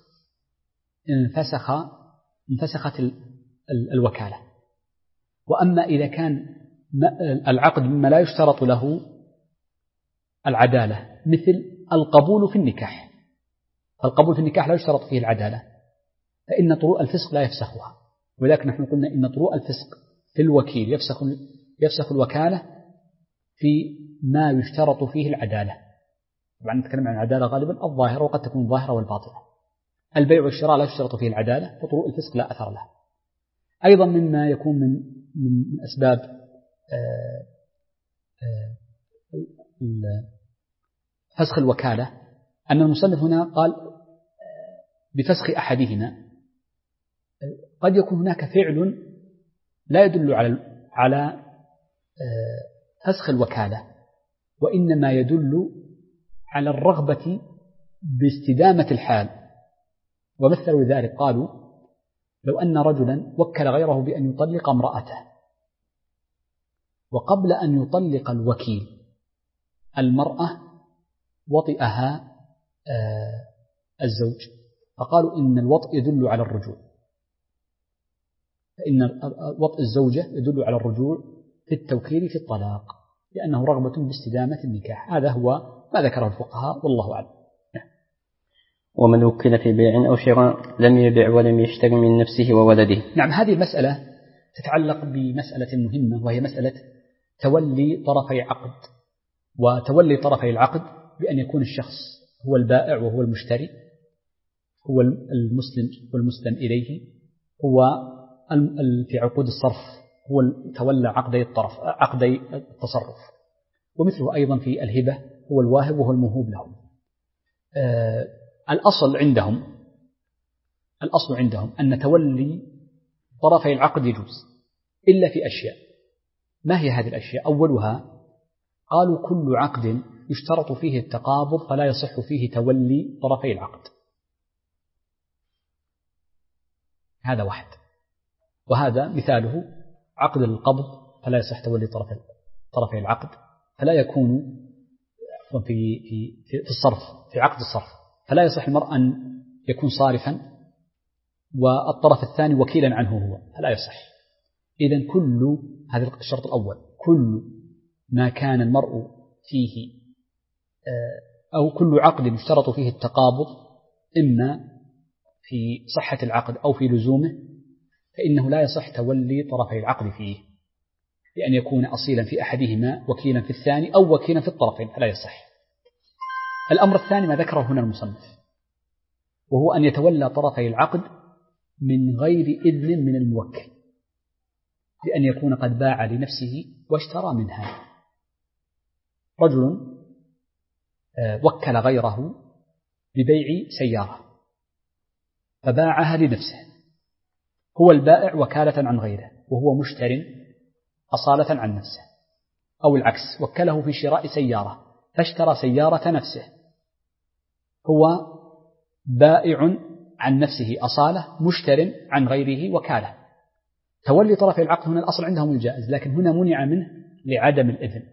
انفسخت الوكالة. وأما إذا كان العقد مما لا يشترط له العدالة مثل القبول في النكاح، فالقبول في النكاح لا يشترط فيه العدالة، فإن طروء الفسق لا يفسخها. ولكن نحن قلنا إن طروء الفسق في الوكيل يفسخ الوكالة في ما يشترط فيه العدالة. طبعا نتكلم عن العدالة غالبا الظاهرة، وقد تكون الظاهرة والباطنة. البيع والشراء لا يشترط فيه العدالة، وطروء الفسق لا أثر له. أيضا مما يكون من أسباب فسخ الوكالة أن المصنف هنا قال بفسخ أحدهما. قد يكون هناك فعل لا يدل على فسخ الوكالة، وإنما يدل على الرغبة باستدامة الحال. ومثلوا ذلك قالوا لو أن رجلا وكل غيره بأن يطلق امرأته، وقبل أن يطلق الوكيل المرأة وطئها الزوج، فقالوا إن الوطء يدل على الرجوع، فإن وطء الزوجة يدل على الرجوع في التوكيل في الطلاق، لأنه رغبة باستدامة النكاح. هذا هو ما ذكره الفقهاء والله أعلم. ومن وكل في بيع أو شراء لم يبع ولم يشتري من نفسه وولده. نعم، هذه المسألة تتعلق بمسألة مهمة، وهي مسألة تولي طرفي عقد. وتولي طرفي العقد بأن يكون الشخص هو البائع وهو المشتري، هو المسلم والمسلم إليه، هو في عقود الصرف هو تولى عقدي التصرف، ومثله أيضا في الهبة هو الواهب وهو الموهوب له. الأصل عندهم أن تولي طرفي العقد يجوز إلا في أشياء. ما هي هذه الأشياء؟ أولها قالوا كل عقد يشترط فيه التقابض فلا يصح فيه تولي طرفي العقد، هذا واحد. وهذا مثاله عقد القبض فلا يصح تولي طرفي العقد، فلا يكون في الصرف، في عقد الصرف فلا يصح المرء أن يكون صارفا والطرف الثاني وكيلا عنه هو، فلا يصح. إذن هذا الشرط الأول، كل ما كان المرء فيه أو كل عقد يشترط فيه التقابض إما في صحة العقد أو في لزومه، فإنه لا يصح تولي طرفي العقد فيه، لأن يكون أصيلا في أحدهما وكيلا في الثاني أو وكيلا في الطرفين، فلا يصح. الأمر الثاني ما ذكره هنا المصنف، وهو أن يتولى طرفي العقد من غير إذن من الموكل، بأن يكون قد باع لنفسه واشترى منها. رجل وكل غيره ببيع سيارة فباعها لنفسه، هو البائع وكالة عن غيره وهو مشتر أصالة عن نفسه، أو العكس وكله في شراء سيارة فاشترى سيارة نفسه، هو بائع عن نفسه أصالة مشتر عن غيره وكالة. تولي طرف العقد هنا الأصل عندهم الجائز، لكن هنا منع منه لعدم الإذن،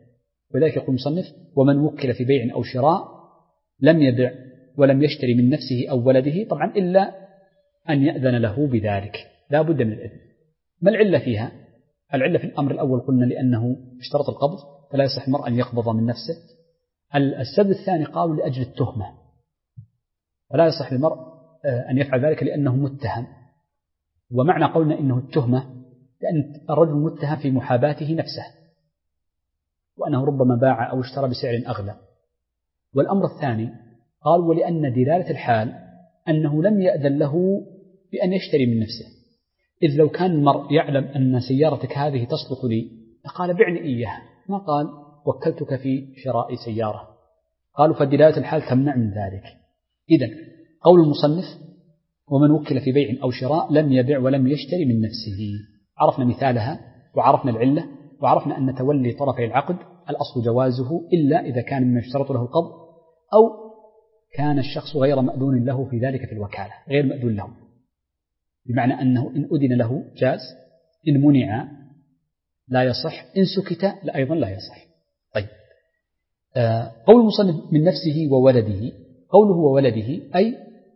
ولذلك يقول المصنف: ومن وكل في بيع أو شراء لم يبع ولم يشتري من نفسه أو ولده، طبعا إلا أن يأذن له بذلك، لا بد من الإذن. ما العلة فيها؟ العلة في الأمر الأول قلنا لأنه اشترط القبض فلا يصح المرء أن يقبض من نفسه. السبب الثاني قالوا لأجل التهمة، فلا يصح للمرء أن يفعل ذلك لأنه متهم. ومعنى قولنا إنه التهمة لأن الرجل متهم في محاباته نفسه، وأنه ربما باع أو اشترى بسعر أغلى. والأمر الثاني قال: ولأن دلالة الحال أنه لم يأذن له بأن يشتري من نفسه، إذ لو كان المرء يعلم أن سيارتك هذه تصلح لي فقال: بعني إياها، ما قال وكلتك في شراء سيارة. قالوا فدلالة الحال تمنع من ذلك. إذن قول المصنف: ومن وكل في بيع أو شراء لم يبع ولم يشتري من نفسه، عرفنا مثالها وعرفنا العلة وعرفنا أن تولي طرفي العقد الأصل جوازه إلا إذا كان مما يشترط له القبض أو كان الشخص غير مأذون له في ذلك في الوكالة، غير مأذون له، بمعنى أنه إن أذن له جاز، إن منع لا يصح، إن سكت لا أيضا لا يصح. طيب، قول المصنف من نفسه وولده، قوله وولده أي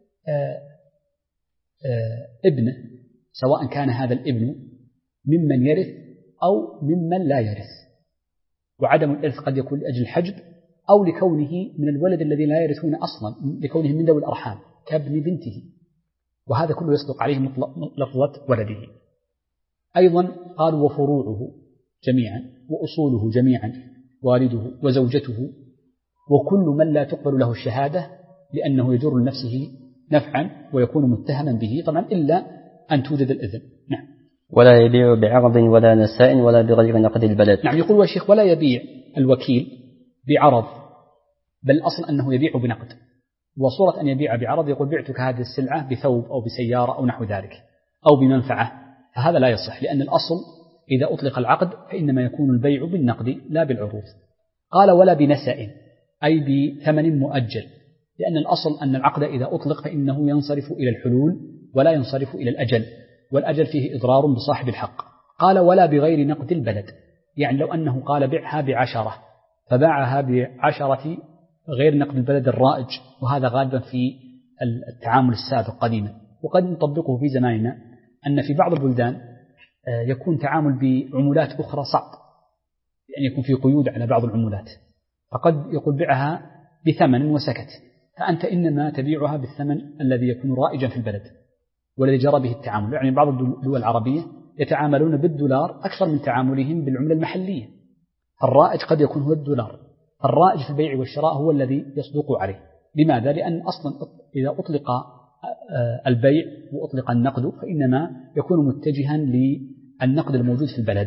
ابنه، سواء كان هذا الابن ممن يرث أو ممن لا يرث. وعدم الإرث قد يكون لأجل الحجب أو لكونه من الولد الذي لا يرثون أصلا، لكونه من ذوي الأرحام كابن بنته، وهذا كله يصدق عليه لفظة ولده. أيضا قالوا وفروعه جميعا وأصوله جميعا، والده وزوجته وكل من لا تقبل له الشهادة لأنه يجر لنفسه نفعا ويكون متهما به، طبعا إلا أن توجد الإذن. نعم. ولا يبيع بعرض ولا نساء ولا بغير نقد البلد. نعم، يقول والشيخ: ولا يبيع الوكيل بعرض، بل الأصل أنه يبيع بنقد. وصورة أن يبيع بعرض يقول: بعتك هذه السلعة بثوب أو بسيارة أو نحو ذلك أو بمنفعة، فهذا لا يصح، لأن الأصل إذا أطلق العقد فإنما يكون البيع بالنقد لا بالعروض. قال: ولا بنساء أي بثمن مؤجل، لأن الأصل أن العقد إذا أطلق فإنه ينصرف إلى الحلول ولا ينصرف إلى الأجل، والأجل فيه إضرار بصاحب الحق. قال: ولا بغير نقد البلد، يعني لو أنه قال بعها ب10 فباعها ب10 غير نقد البلد الرائج، وهذا غالبا في التعامل السابق قديما، وقد نطبقه في زماننا أن في بعض البلدان يكون تعامل بعمولات أخرى صعب، يعني يكون في قيود على بعض العمولات، فقد يقول بعها بثمن وسكت، فأنت إنما تبيعها بالثمن الذي يكون رائجا في البلد والذي جرى به التعامل. يعني بعض الدول العربية يتعاملون بالدولار أكثر من تعاملهم بالعملة المحلية، الرائج قد يكون هو الدولار، الرائج في البيع والشراء هو الذي يصدق عليه. لماذا؟ لأن أصلا إذا أطلق البيع وأطلق النقد فإنما يكون متجها للنقد الموجود في البلد.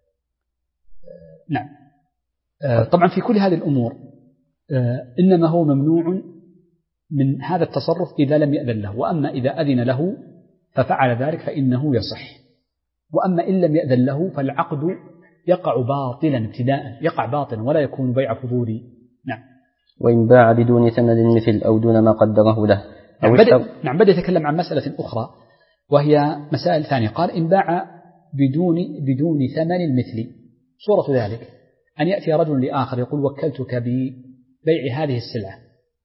نعم. طبعا في كل هذه الأمور إنما هو ممنوع من هذا التصرف إذا لم يأذن له، وأما إذا أذن له ففعل ذلك فإنه يصح، وأما إن لم يأذن له فالعقد يقع باطلا ابتداء، يقع باطلا ولا يكون بيع فضولي. نعم. وإن باع بدون ثمن مثل أو دون ما قدره له. نعم، بدأ يتكلم عن مسألة أخرى وهي مسائل ثانية. قال: إن باع بدون ثمن مثل، صورة ذلك أن يأتي رجل لآخر يقول: وكلتك ببيع هذه السلعة،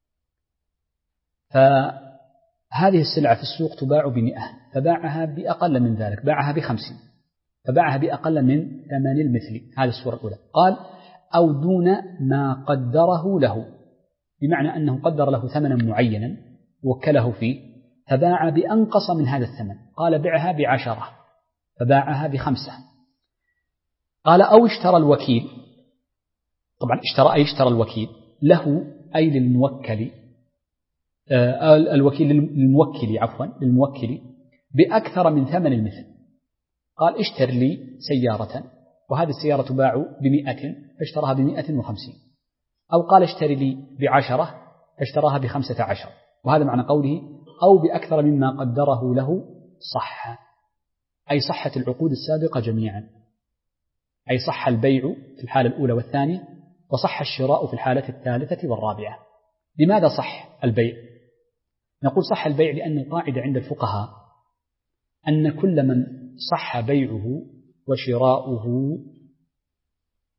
فهذه السلعة في السوق تباع ب100 فباعها بأقل من ذلك، باعها ب50 فباعها بأقل من ثمن المثل، هذه الصورة الأولى. قال: أو دون ما قدره له، بمعنى أنه قدر له ثمنا معينا وكله فيه فباع بأنقص من هذا الثمن، قال: بعها ب10 فباعها ب5. قال: أو اشترى الوكيل، طبعا اشترى الوكيل له أي للموكل، الوكيل للموكل بأكثر من ثمن المثل، قال: اشتر لي سيارة وهذه السيارة تباع ب100 فاشتراها ب150، أو قال: اشتري لي ب10 فاشتراها ب15، وهذا معنى قوله أو بأكثر مما قدره له صح، أي صحت العقود السابقة جميعا، أي صح البيع في الحالة الأولى والثانية، وصح الشراء في الحالة الثالثة والرابعة. لماذا صح البيع؟ نقول صح البيع لأن القاعدة عند الفقهاء أن كل من صح بيعه وشراؤه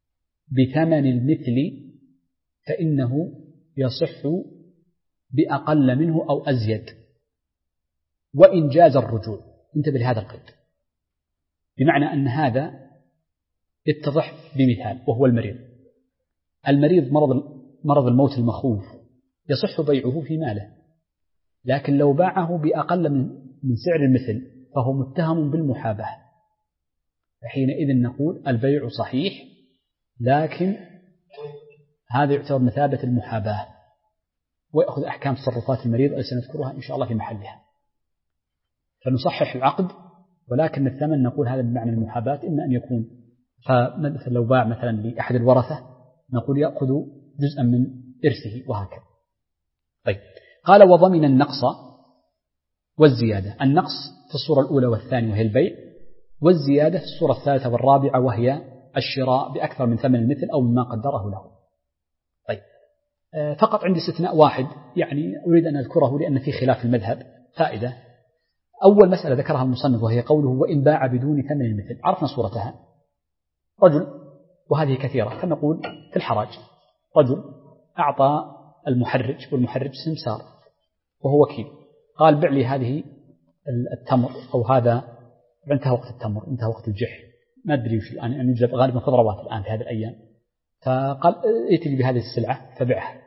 بثمن المثل فإنه يصح بأقل منه أو أزيد وإن جاز الرجوع. انتبه لهذا القيد، بمعنى أن هذا يتضح بمثال وهو المريض. المريض مرض الموت المخوف يصح بيعه في ماله، لكن لو باعه بأقل من سعر المثل فهو متهم بالمحاباة، فحينئذ نقول البيع صحيح، لكن هذا يعتبر مثابة المحاباة ويأخذ أحكام تصرفات المريض التي سنذكرها إن شاء الله في محلها. فنصحح العقد، ولكن الثمن نقول هذا بمعنى المحاباة، إما أن يكون فمثلا لو باع مثلا لأحد الورثة نقول يأخذ جزءا من إرثه وهكذا. طيب، قال وضمن النقص والزيادة. النقص في الصورة الأولى والثانية وهي البيع، والزيادة في الصورة الثالثة والرابعة وهي الشراء بأكثر من ثمن المثل أو مما قدره له. طيب، فقط عندي استثناء واحد يعني أريد أن أذكره لأن في خلاف المذهب فائدة. أول مسألة ذكرها المصنف وهي قوله وإن باع بدون ثمن المثل. عرفنا صورتها، رجل، وهذه كثيرة، فنقول في الحراج رجل أعطى المحرج، والمحرج سمسار وهو وكيل، قال بع لي هذه التمر أو هذا، انتهى وقت التمر، انتهى وقت الجح، ما أدري وش الآن، يعني يوجد غالبا خضروات الآن في هذه الأيام، فقال ائتني بهذه السلعة فبعها.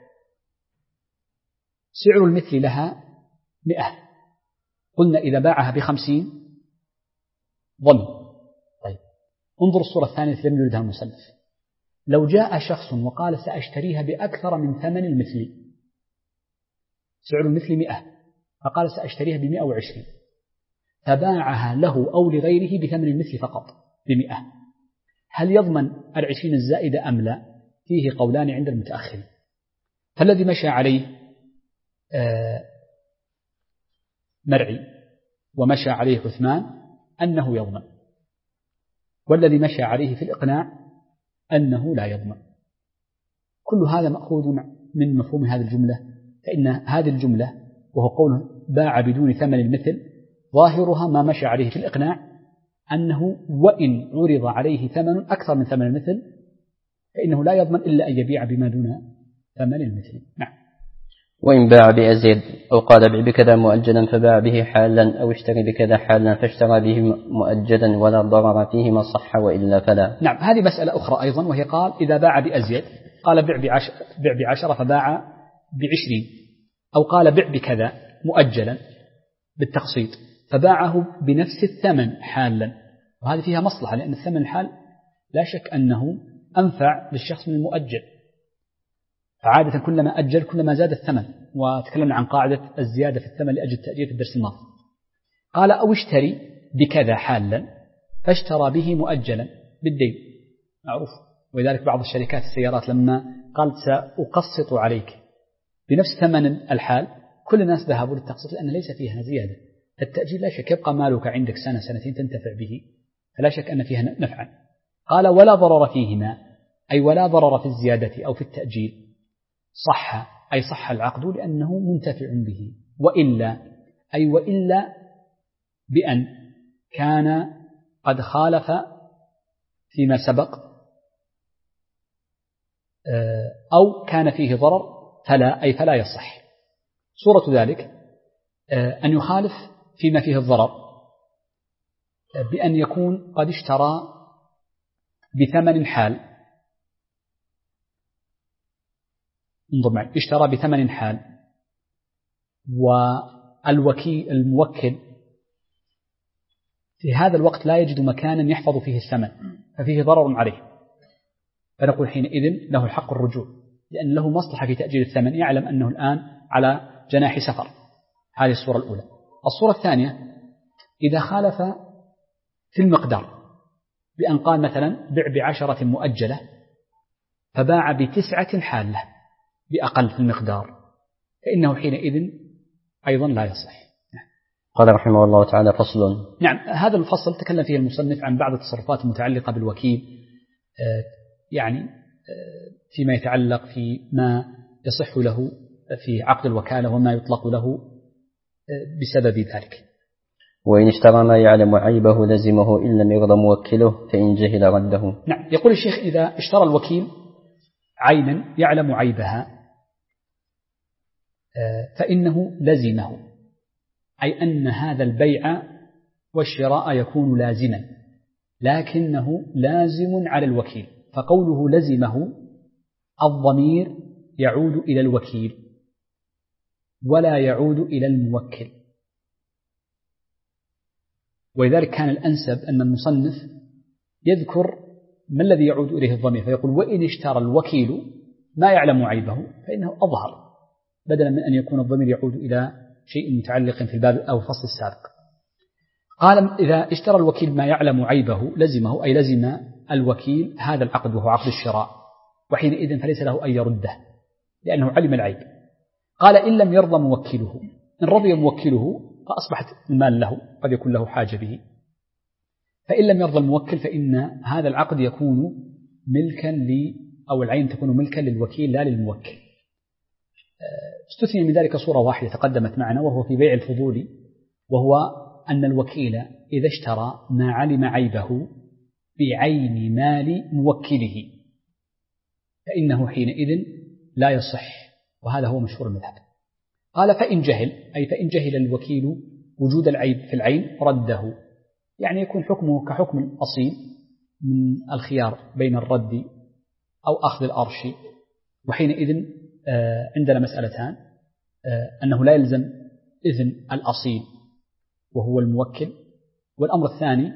سعر المثل لها 100، قلنا إذا باعها ب50 ضمن. طيب، انظر الصورة الثانية التي لم يردها المصنف. لو جاء شخص وقال سأشتريها بأكثر من ثمن المثل، سعر المثل 100 فقال سأشتريها ب120، فباعها له أو لغيره بثمن المثل فقط ب100، هل يضمن 20 الزائدة أم لا؟ فيه قولان عند المتأخرين. فالذي مشى عليه مرعي ومشى عليه عثمان أنه يضمن، والذي مشى عليه في الإقناع أنه لا يضمن. كل هذا مأخوذ من مفهوم هذه الجملة، فإن هذه الجملة وهو قوله باع بدون ثمن المثل ظاهرها ما مشى عليه في الإقناع أنه وإن عرض عليه ثمن أكثر من ثمن المثل فإنه لا يضمن إلا أن يبيع بما دون ثمن المثل. نعم. وإن باع بأزيد أو قال بع بكذا مؤجلا فباع به حالا أو اشتري بكذا حالا فاشترى به مؤجلا ولا ضرر فيه ما صح وإلا فلا. نعم، هذه مسألة أخرى أيضا، وهي قال إذا باع بأزيد، قال بع ب10 فباع ب20، أو قال بع بكذا مؤجلا بالتقسيط فباعه بنفس الثمن حالا، وهذه فيها مصلحة لأن الثمن الحال لا شك أنه أنفع للشخص من المؤجل، فعادة كلما أجل كلما زاد الثمن، وتكلمنا عن قاعدة الزيادة في الثمن لأجل التأجيل في الدرس الماضي. قال أو اشتري بكذا حالا فاشترى به مؤجلا بالدين، معروف، ولذلك بعض الشركات السيارات لما قالت سأقسط عليك بنفس ثمن الحال كل الناس ذهبوا للتقسيط لأن ليس فيها زيادة. التأجيل لا شك يبقى مالك عندك سنة سنتين تنتفع به، فلا شك أن فيها نفعا. قال ولا ضرر فيهما، أي ولا ضرر في الزيادة أو في التأجيل، صح أي صح العقد لأنه منتفع به، وإلا أي وإلا بأن كان قد خالف فيما سبق أو كان فيه ضرر فلا، أي فلا يصح. صورة ذلك أن يخالف فيما فيه الضرر بأن يكون قد اشترى بثمن حال، انظر معي، اشترى بثمن حال والوكيل الموكل في هذا الوقت لا يجد مكانا يحفظ فيه الثمن ففيه ضرر عليه، فنقول حينئذ له الحق الرجوع لأن له مصلحة في تأجيل الثمن، يعلم أنه الآن على جناح سفر. هذه الصورة الأولى. الصورة الثانية إذا خالف في المقدار بأن قال مثلا بع ب10 مؤجلة فباع ب9 حالة بأقل في المقدار، فإنه حينئذ أيضا لا يصح. قال رحمه الله تعالى فصل. نعم، هذا الفصل تكلم فيه المصنف عن بعض التصرفات المتعلقة بالوكيل، يعني فيما يتعلق في ما يصح له في عقد الوكالة وما يطلق له بسبب ذلك. وإن اشترى ما يعلم عيبه لزمه إن لم يرضى موكله فإن جهل رده. نعم. يقول الشيخ إذا اشترى الوكيل عينا يعلم عيبها فإنه لزمه، أي أن هذا البيع والشراء يكون لازما، لكنه لازم على الوكيل. فقوله لزمه الضمير يعود إلى الوكيل ولا يعود إلى الموكل، ولذلك كان الأنسب أن المصنف يذكر ما الذي يعود إليه الضمير، فيقول وإن اشترى الوكيل ما يعلم عيبه فإنه أظهر، بدلا من أن يكون الضمير يعود إلى شيء متعلق في الباب أو الفصل السابق. قال إذا اشترى الوكيل ما يعلم عيبه لزمه، أي لزم الوكيل هذا العقد وهو عقد الشراء، وحينئذ فليس له أن يرده لأنه علم العيب. قال إن لم يرضى موكله، إن رضي موكله فأصبحت المال له، قد يكون له حاجة به. فإن لم يرضى الموكل فإن هذا العقد يكون ملكا أو العين تكون ملكا للوكيل لا للموكل. استثني من ذلك صورة واحدة تقدمت معنا، وهو في بيع الفضول، وهو أن الوكيل إذا اشترى ما علم عيبه بعين مال موكله فإنه حينئذ لا يصح، وهذا هو مشهور المذهب. قال فإن جهل، أي فإن جهل الوكيل وجود العيب في العين رده، يعني يكون حكمه كحكم الأصيل من الخيار بين الرد أو أخذ الأرش. وحينئذ عندنا مسألتان، أنه لا يلزم إذن الأصيل وهو الموكل، والأمر الثاني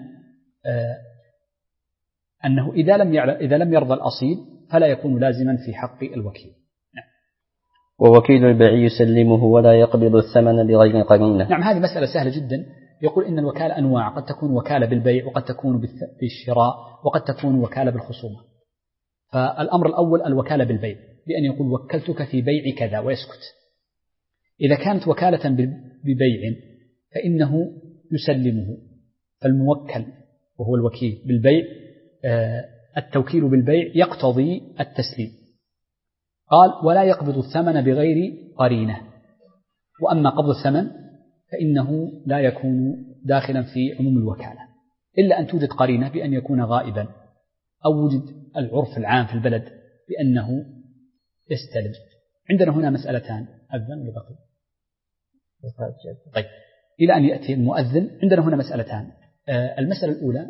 أنه إذا لم يرضى الأصيل فلا يكون لازما في حق الوكيل. ووكيل البيع يسلمه ولا يقبض الثمن بغير قرينة. نعم، هذه مسألة سهلة جدا. يقول إن الوكالة أنواع، قد تكون وكالة بالبيع، وقد تكون بالشراء، وقد تكون وكالة بالخصومة. فالأمر الأول الوكالة بالبيع، بأن يقول وكلتك في بيع كذا ويسكت. إذا كانت وكالة ببيع فإنه يسلمه، فالموكل وهو الوكيل بالبيع التوكيل بالبيع يقتضي التسليم. قال ولا يقبض الثمن بغير قرينة، وأما قبض الثمن فإنه لا يكون داخلا في عموم الوكالة إلا أن توجد قرينة بأن يكون غائبا، أو وجد العرف العام في البلد بأنه يستلم. عندنا هنا مسألتان، أذن ولا بقي؟ طيب، إلى أن يأتي المؤذن عندنا هنا مسألتان. المسألة الأولى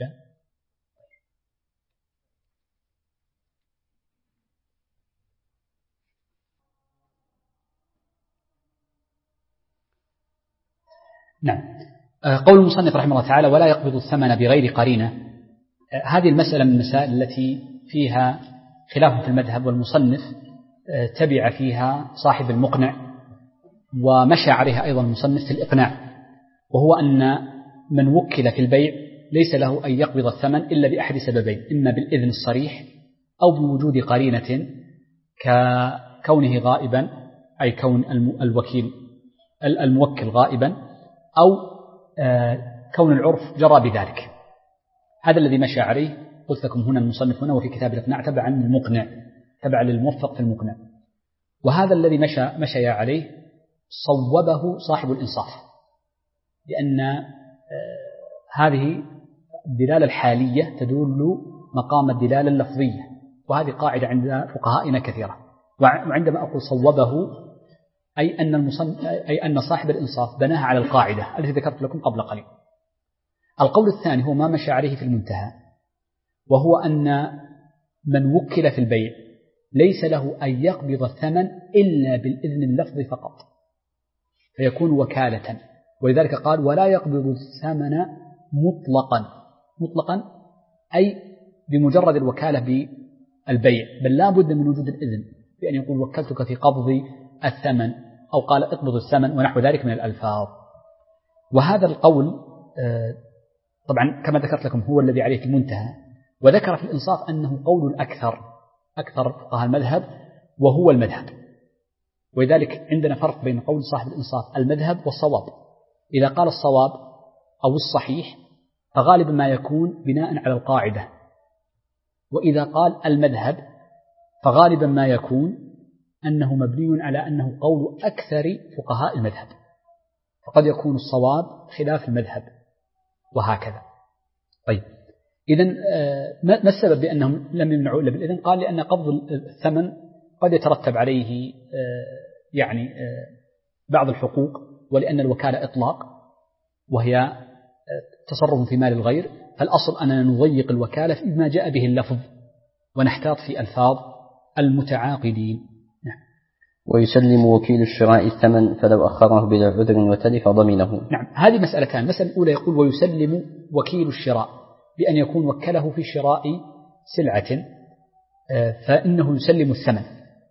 نعم، قول المصنف رحمه الله تعالى ولا يقبض الثمن بغير قرينة. هذه المسألة من المسائل التي فيها خلاف في المذهب، والمصنف تبع فيها صاحب المقنع، ومشى عليها أيضا المصنف في الإقناع، وهو أن من وكل في البيع ليس له أن يقبض الثمن إلا بأحد سببين، إما بالإذن الصريح أو بوجود قرينة ككونه غائبا، أي كون الوكيل الموكل غائبا، أو كون العرف جرى بذلك. هذا الذي مشى عليه. قلت لكم هنا المصنف هنا وفي كتاب الإقناع تبع المقنع، تبع للموفق في المقنع. وهذا الذي مشى عليه صوبه صاحب الإنصاف، لأن هذه الدلالة الحالية تدل مقام الدلالة اللفظية، وهذه قاعدة عند فقهائنا كثيرة. وعندما أقول صوبه أي أن صاحب الإنصاف بناها على القاعدة التي ذكرت لكم قبل قليل. القول الثاني هو ما مشى عليه في المنتهى، وهو أن من وكل في البيع ليس له أن يقبض الثمن إلا بالإذن اللفظي فقط، فيكون وكالة. ولذلك قال ولا يقبض الثمن مطلقا أي بمجرد الوكالة بالبيع، بل لا بد من وجود الإذن، بأن يقول وكلتك في قبض الثمن، أو قال اقبض الثمن ونحو ذلك من الألفاظ. وهذا القول طبعا كما ذكرت لكم هو الذي عليه المنتهى، وذكر في الإنصاف أنه قول أكثر فقهاء المذهب وهو المذهب. ولذلك عندنا فرق بين قول صاحب الإنصاف المذهب والصواب. إذا قال الصواب أو الصحيح فغالبا ما يكون بناء على القاعدة، وإذا قال المذهب فغالبا ما يكون أنه مبني على أنه قول أكثر فقهاء المذهب. فقد يكون الصواب خلاف المذهب وهكذا. طيب إذن ما السبب بأنهم لم يمنعوا إلا بالإذن؟ قال لأن قبض الثمن قد يترتب عليه يعني بعض الحقوق، ولأن الوكالة إطلاق وهي تصرف في مال الغير، فالأصل أننا نضيق الوكالة فيما جاء به اللفظ ونحتاط في ألفاظ المتعاقدين. نعم. ويسلم وكيل الشراء الثمن فلو أخره بلا عذر وتلف ضمنه. نعم، هذه مسألتان. المسألة الأولى يقول ويسلم وكيل الشراء بأن يكون وكله في شراء سلعة فإنه يسلم الثمن،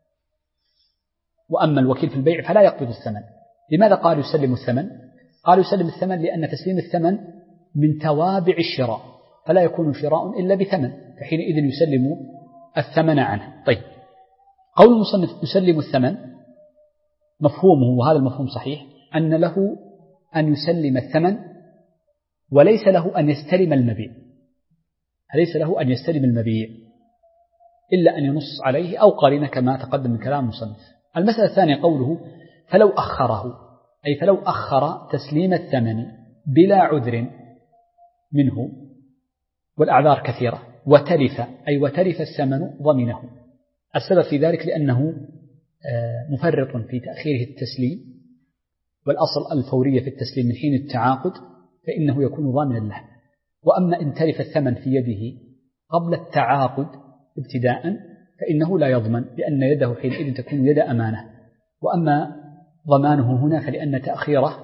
وأما الوكيل في البيع فلا يقبض الثمن. لماذا قال يسلم الثمن؟ قال يسلم الثمن لأن تسليم الثمن من توابع الشراء، فلا يكون شراء إلا بثمن، فحينئذ يسلم الثمن عنه. طيب، قول المصنف يسلم الثمن مفهومه، وهذا المفهوم صحيح، أن له أن يسلم الثمن وليس له أن يستلم المبيع، ليس له أن يستلم المبيع إلا أن ينص عليه أو قرينة كما تقدم من كلام المصنف. المسألة الثانية قوله فلو أخره، أي فلو أخر تسليم الثمن بلا عذر منه، والأعذار كثيرة، وتلف أي وتلف الثمن ضمنه. السبب في ذلك لأنه مفرط في تأخيره التسليم، والأصل الفورية في التسليم من حين التعاقد فإنه يكون ضامنا له. وأما إن تلف الثمن في يده قبل التعاقد ابتداء فإنه لا يضمن، لأن يده حينئذ تكون يد أمانة. وأما ضمانه هنا فلأن تأخيره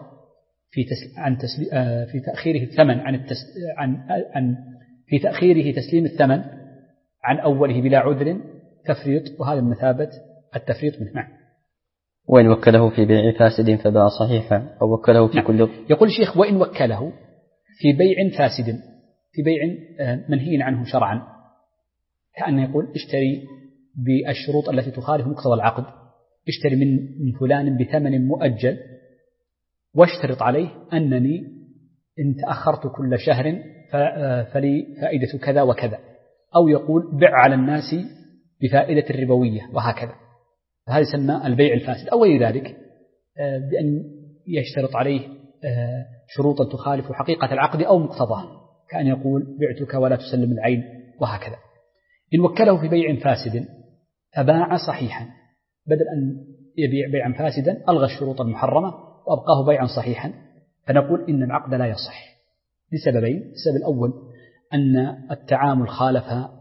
في تأخيره الثمن في تأخيره تسليم الثمن عن أوله بلا عذر تفريط، وهذا من مثابة التفريط منه. نعم. وإن وكله في بيع فاسد فباع صحيحا أو وكله في كل. يقول الشيخ وإن وكله في بيع فاسد، في بيع منهي عنه شرعا، كأن يقول اشتري بالشروط التي تخالف مقتضى العقد، اشتري من فلان بثمن مؤجل واشترط عليه أنني إن تأخرت كل شهر فلي فائدة كذا وكذا، أو يقول بع على الناس بفائدة الربوية وهكذا، فهذا يسمى البيع الفاسد. أو غير ذلك بأن يشترط عليه شروطا تخالف حقيقة العقد أو مقتضاه، كأن يقول بعتك ولا تسلم العين وهكذا. إن وكله في بيع فاسد فباع صحيحا، بدل أن يبيع بيعا فاسدا ألغى الشروط المحرمة وأبقاه بيعا صحيحا، فنقول إن العقد لا يصح لسببين. السبب الأول أن التعامل خالف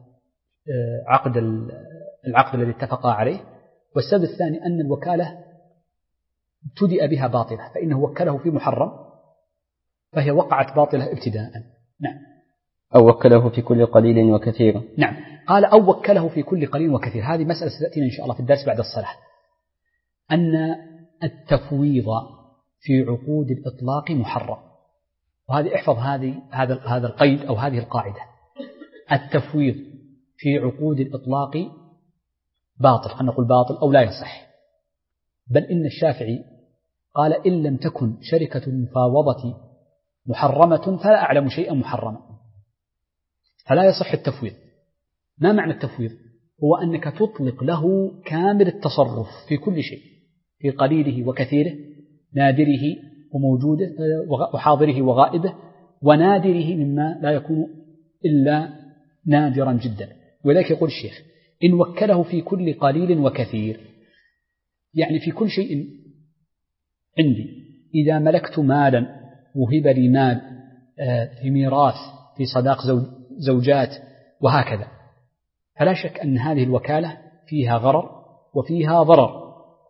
العقد الذي اتفقا عليه، والسبب الثاني أن الوكالة ابتدأ بها باطلة، فإنه وكله في محرم فهي وقعت باطلة ابتداء. نعم. أو وكله في كل قليل وكثير. نعم، قال أو وكله في كل قليل وكثير. هذه مسألة ستأتينا إن شاء الله في الدرس بعد الصلاة. أن التفويض في عقود الإطلاق محرم، وهذه احفظ هذا القيد أو هذه القاعدة. التفويض في عقود الإطلاق باطل، خلينا نقول باطل أو لا يصح. بل إن الشافعي قال إن لم تكن شركة المفاوضة محرمة فلا أعلم شيئا محرما، فلا يصح التفويض. ما معنى التفويض؟ هو أنك تطلق له كامل التصرف في كل شيء، في قليله وكثيره، نادره وموجوده وحاضره وغائبه، ونادره مما لا يكون إلا نادرا جدا. ولذلك يقول الشيخ إن وكله في كل قليل وكثير، يعني في كل شيء عندي. إذا ملكت مالا وهب لي مال في ميراث، في صداق زوجات وهكذا، فلا شك أن هذه الوكالة فيها غرر وفيها ضرر،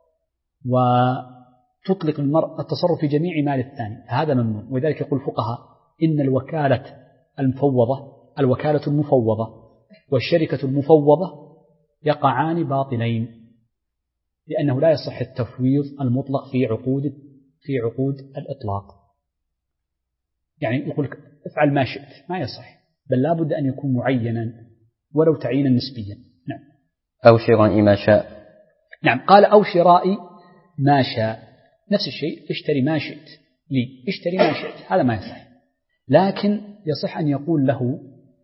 وتطلق المرء التصرف في جميع مال الثاني، هذا ممنوع. ولذلك يقول الفقهاء إن الوكالة المفوضة والشركة المفوضة يقعان باطلين، لأنه لا يصح التفويض المطلق في عقود الإطلاق. يعني يقول لك افعل ما شئت، ما يصح، بل لا بد أن يكون معينا ولو تعيينا نسبيا. نعم. أو شراء ما شاء. نعم، قال أو شراء ما شاء، نفس الشيء، اشتري ما شئت لي، اشتري ما شئت، هذا ما يصح. لكن يصح أن يقول له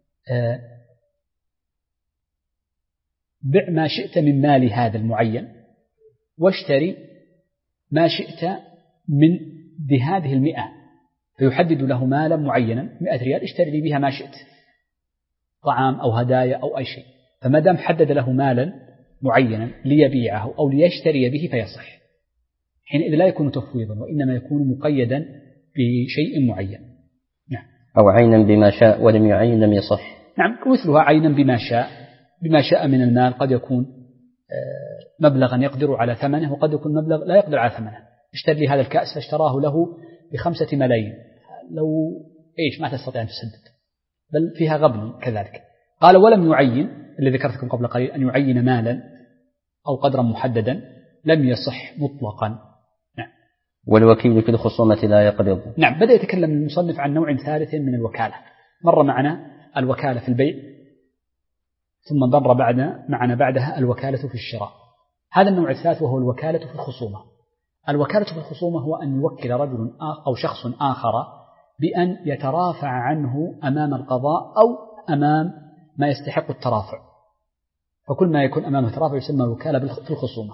بع ما شئت من مال هذا المعين، واشتري ما شئت من بهذه 100 فيحدد له مالا معينا 100 ريال اشتري لي بها ما شئت، طعام أو هدايا أو أي شيء، فما دام حدد له مالا معينا ليبيعه أو ليشتري به فيصح. حينئذ لا يكون تفويضا وإنما يكون مقيدا بشيء معين. نعم. أو عينا بما شاء ولم يعين لم يصح. نعم، مثلها عينا بما شاء من المال، قد يكون مبلغا يقدر على ثمنه وقد يكون مبلغ لا يقدر على ثمنه. اشتري لي هذا الكأس فاشتراه له ب5 ملايين، لو ما تستطيع أن تسدد، بل فيها غبن كذلك. قال ولم يعين، اللي ذكرتكم قبل قليل أن يعين مالا أو قدرا محددا لم يصح مطلقا. نعم. والوكيل في الخصومة لا يقبض. نعم. بدأ يتكلم المصنف عن نوع ثالث من الوكالة. مر معنا الوكالة في البيع، ثم مر معنا بعدها الوكالة في الشراء. هذا النوع الثالث وهو الوكالة في الخصومة. الوكالة في الخصومة هو أن يوكل رجل أو شخص آخر بأن يترافع عنه أمام القضاء أو أمام ما يستحق الترافع، فكل ما يكون أمامه ترافع يسمى وكالة في الخصومة.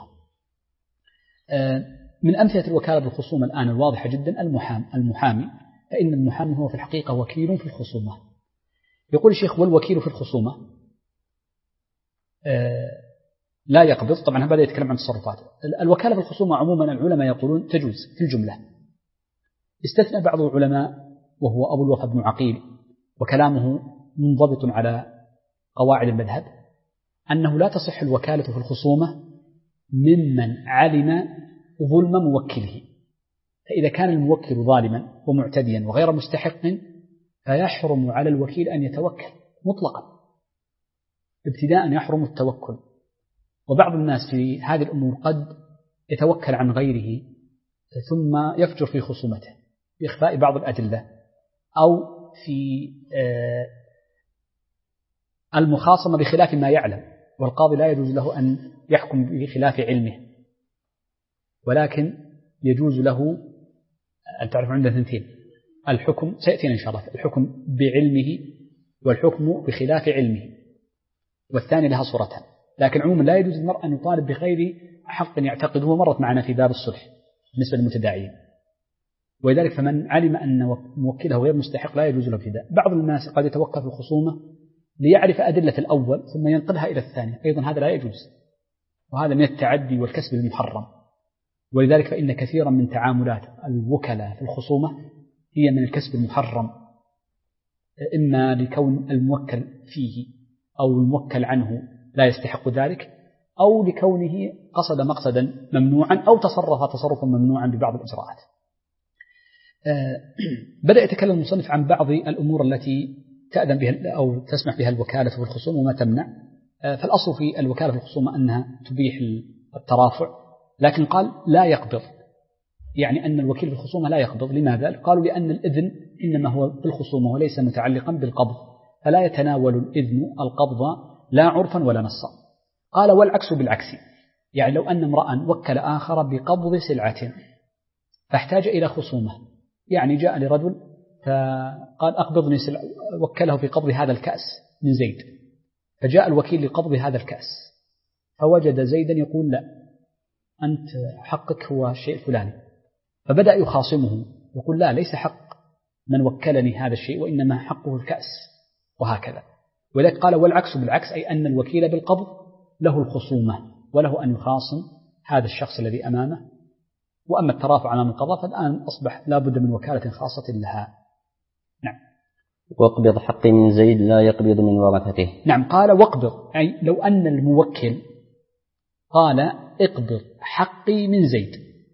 من أمثلة الوكالة بالخصومة الآن الواضحة جدا المحامي، فإن المحامي هو في الحقيقة وكيل في الخصومة. يقول الشيخ والوكيل في الخصومة لا يقبض. طبعا بدأ يتكلم عن تصرفاته. الوكالة في الخصومة عموما العلماء يقولون تجوز في الجملة، استثنى بعض العلماء وهو أبو الوفا بن عقيل، وكلامه منضبط على قواعد المذهب، أنه لا تصح الوكالة في الخصومة ممن علم ظلم موكله. فإذا كان الموكل ظالما ومعتديا وغير مستحق فيحرم على الوكيل أن يتوكل مطلقا، ابتداء يحرم التوكل. وبعض الناس في هذه الأمور قد يتوكل عن غيره ثم يفجر في خصومته بإخفاء بعض الأدلة أو في المخاصمة بخلاف ما يعلم، والقاضي لا يجوز له أن يحكم بخلاف علمه، ولكن يجوز له أن تعرف عندنا 2: الحكم سيأتينا إن شاء الله، الحكم بعلمه والحكم بخلاف علمه، والثاني لها صورتان. لكن عموما لا يجوز المرء أن يطالب بغير حق يعتقده، مرت معنا في باب الصلح بالنسبة للمتداعيين. ولذلك فمن علم أن موكله غير مستحق لا يجوز له ابتداء. بعض الناس قد يتوكل في الخصومة ليعرف أدلة الأول ثم ينقلها إلى الثاني، أيضا هذا لا يجوز، وهذا من التعدي والكسب المحرم. ولذلك فإن كثيرا من تعاملات الوكلاء في الخصومة هي من الكسب المحرم، إما لكون الموكل فيه أو الموكل عنه لا يستحق ذلك، أو لكونه قصد مقصدا ممنوعا أو تصرف تصرفا ممنوعا ببعض الإجراءات. بدأ يتكلم المصنف عن بعض الأمور التي تأذن بها أو تسمح بها الوكالة في الخصومة وما تمنع. فالأصل في الوكالة في الخصومة أنها تبيح الترافع، لكن قال لا يقبض، يعني أن الوكيل في الخصومة لا يقبض. لماذا؟ قالوا لأن الإذن إنما هو في الخصومة وليس متعلقا بالقبض، فلا يتناول الإذن القبض لا عرفا ولا نصا. قال والعكس بالعكس، يعني لو أن امرأ وكل آخر بقبض سلعة فاحتاج إلى خصومة، يعني جاء لرجل فقال أقبضني سلعة، وكله في قبض هذا الكأس من زيد، فجاء الوكيل لقبض هذا الكأس فوجد زيدا يقول لا، أنت حقك هو الشيء الفلاني، فبدأ يخاصمه يقول لا، ليس حق من وكلني هذا الشيء وإنما حقه الكأس، وهكذا. ولذلك قال والعكس بالعكس، أي أن الوكيل بالقبض له الخصومة وله أن يخاصم هذا الشخص الذي أمامه. وأما الترافع أمام القضاء فالآن أصبح لا بد من وكالة خاصة لها. نعم. واقبض حقي من زيد لا يقبض من ورثته. نعم. قال واقبض، أي لو أن الموكل قال اقبض حقي من زيد،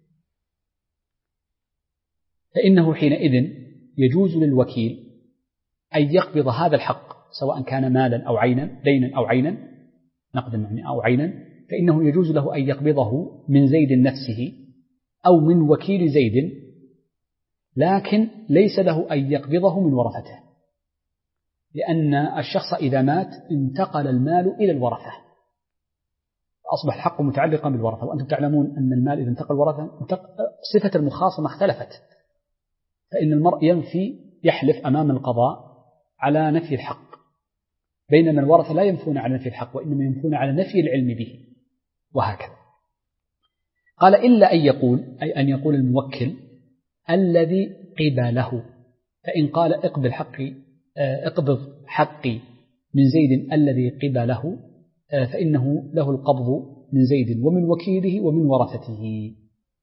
فإنه حينئذ يجوز للوكيل أن يقبض هذا الحق سواء كان مالا أو عينا، دينا أو عينا، نقدا يعني أو عينا، فإنه يجوز له أن يقبضه من زيد نفسه أو من وكيل زيد، لكن ليس له أن يقبضه من ورثته، لأن الشخص إذا مات انتقل المال إلى الورثة، أصبح الحق متعلقا بالورثة. وأنتم تعلمون أن المال إذا انتقل الورثة صفة المخاصمة اختلفت، فإن المرء يحلف أمام القضاء على نفي الحق، بينما الورثة لا ينفون على نفي الحق وإنما ينفون على نفي العلم به، وهكذا. قال إلا أن يقول، أي أن يقول الموكل الذي قبله، فإن قال اقبض حقي من زيد الذي قبله فإنه له القبض من زيد ومن وكيله ومن ورثته.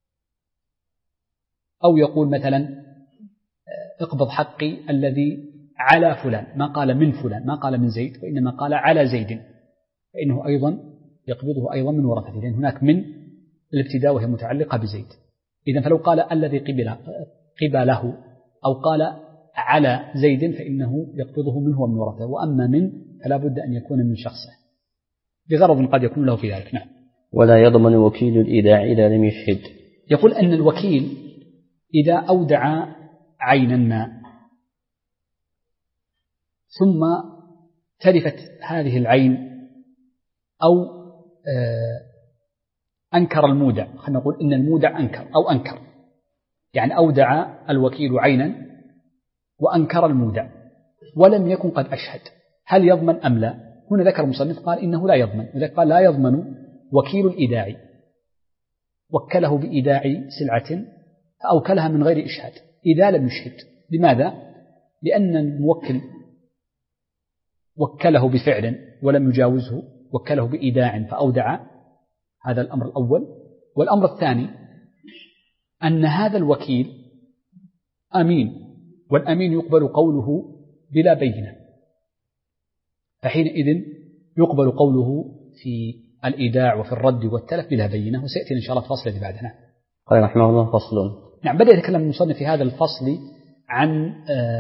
أو يقول مثلا اقبض حقي الذي على فلان، ما قال من فلان، ما قال من زيد، وإنما قال على زيد، فإنه أيضا يقبضه أيضا من ورثته، لأن هناك من الابتداء وهي متعلقة بزيد. إذن فلو قال الذي قبله أو قال على زيد فإنه يقبضه منه ومن ورثته. وأما من فلا بد أن يكون من شخصه بغرض قد يكون له في ذلك. نعم. ولا يضمن وكيل الإيداع إذا لم يشهد. يقول أن الوكيل إذا أودع عينا ما ثم تلفت هذه العين أو أنكر المودع، خلينا نقول إن المودع أنكر يعني أودع الوكيل عينا وأنكر المودع ولم يكن قد أشهد، هل يضمن أم لا؟ هنا ذكر المصنف قال إنه لا يضمن، وذلك قال لا يضمن وكيل الإيداع، وكله بإيداع سلعة فأوكلها من غير إشهاد إذا لم يشهد. لماذا؟ لأن الموكل وكله بفعل ولم يجاوزه، وكله بإيداع فأودع، هذا الأمر الأول. والأمر الثاني أن هذا الوكيل أمين، والأمين يقبل قوله بلا بينة، فحينئذ يقبل قوله في الإيداع وفي الرد والتلف بلا بينة، وسيأتي إن شاء الله الفصل الذي بعدنا. قال رحمه الله فصل. نعم. بدأ يتكلم المصنف في هذا الفصل عن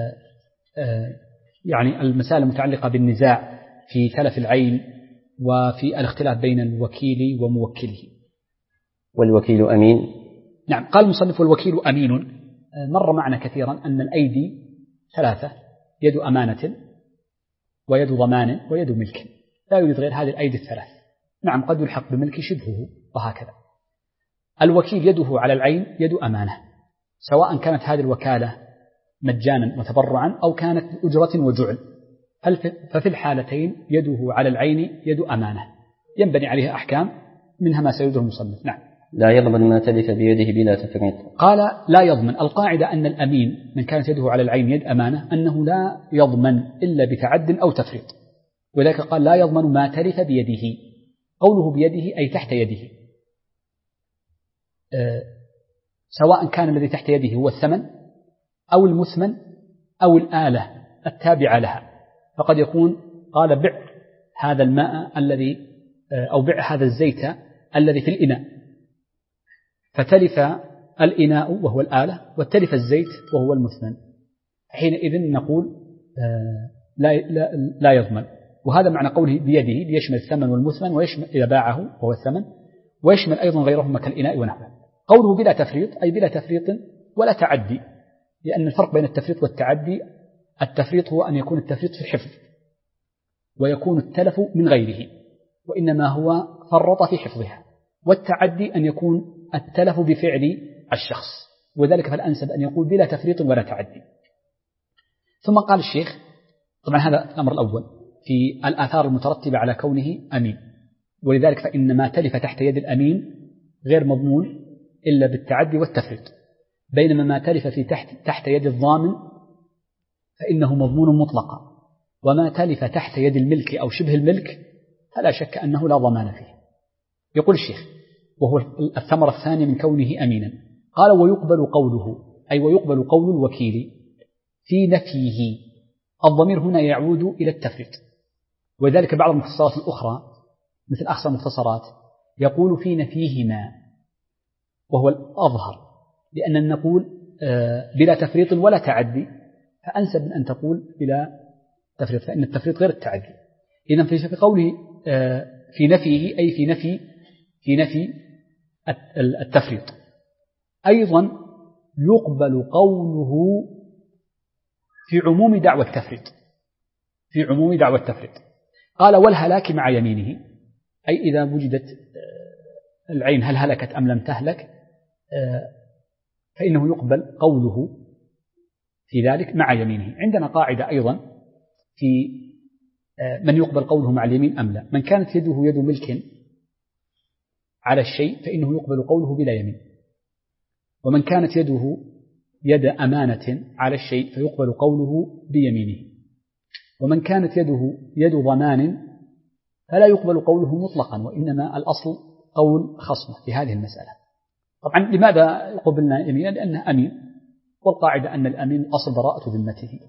يعني المسائل المتعلقة بالنزاع في تلف العين وفي الاختلاف بين الوكيل وموكله. والوكيل أمين. نعم. قال المصنف والوكيل أمين. مر معنا كثيرا أن الأيدي ثلاثة: يد أمانة ويد ضمان ويد ملك، لا يوجد غير هذه الأيدي الثلاث. نعم. قد يلحق بملك شبهه وهكذا. الوكيل يده على العين يد أمانة، سواء كانت هذه الوكالة مجانا وتبرعا أو كانت بأجرة وجعل، ففي الحالتين يده على العين يد أمانة ينبني عليها أحكام، منها ما سيذكره المصنف. نعم. لا يضمن ما تلف بيده بلا تفريط. قال لا يضمن. القاعدة أن الأمين من كانت يده على العين يد أمانة أنه لا يضمن إلا بتعد أو تفريط، وذلك قال لا يضمن ما تلف بيده. قوله بيده أي تحت يده، سواء كان الذي تحت يده هو الثمن أو المثمن أو الآلة التابعة لها. فقد يكون قال بع هذا الماء الذي أو بع هذا الزيت الذي في الإناء، فتلف الإناء وهو الآلة وتلف الزيت وهو المثمن، حينئذ نقول لا يضمن. وهذا معنى قوله بيده ليشمل الثمن والمثمن، ويشمل إذا باعه وهو الثمن، ويشمل أيضا غيرهما كالإناء ونحوه. قوله بلا تفريط أي بلا تفريط ولا تعدي، لأن الفرق بين التفريط والتعدي: التفريط هو أن يكون التفريط في الحفظ ويكون التلف من غيره، وإنما هو فرط في حفظها. والتعدي أن يكون التلف بفعل الشخص، وذلك فالأنسب أن يقول بلا تفريط ولا تعدي. ثم قال الشيخ، طبعا هذا الأمر الأول في الآثار المترتبة على كونه أمين، ولذلك فإن ما تلف تحت يد الأمين غير مضمون إلا بالتعدي والتفريط، بينما ما تلف في تحت يد الضامن فإنه مضمون مطلقا، وما تلف تحت يد الملك أو شبه الملك فلا شك أنه لا ضمان فيه. يقول الشيخ وهو الثمرة الثانية من كونه أمينا، قال ويقبل قوله أي ويقبل قول الوكيل في نفيه. الضمير هنا يعود إلى التفريط، وذلك بعض المختصرات الأخرى مثل أحسن المختصرات يقول في نفيهما، وهو الأظهر، لأن نقول بلا تفريط ولا تعدي، فأنسب من أن تقول بلا تفريط، فإن التفريط غير التعدي. إذن في قوله في نفيه أي في نفي التفريط. أيضا يقبل قوله في عموم دعوى التفريط، قال والهلاك مع يمينه، أي إذا وجدت العين هل هلكت أم لم تهلك فإنه يقبل قوله في ذلك مع يمينه. عندنا قاعدة أيضا في من يقبل قوله مع اليمين أم لا: من كانت يده يد ملك على الشيء فإنه يقبل قوله بلا يمين، ومن كانت يده يد أمانة على الشيء فيقبل قوله بيمينه، ومن كانت يده يد ضمان فلا يقبل قوله مطلقا، وإنما الأصل قول خصمه في هذه المسألة. طبعا لماذا قبلنا يمينا؟ لأنه أمين، والقاعدة أن الأمين أصل براءة ذمته.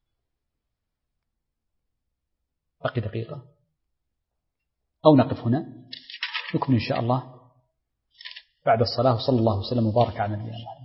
بقي دقيقة أو نقف هنا، نكمل إن شاء الله بعد الصلاة، وصلى الله وسلم وبارك على نبينا محمد.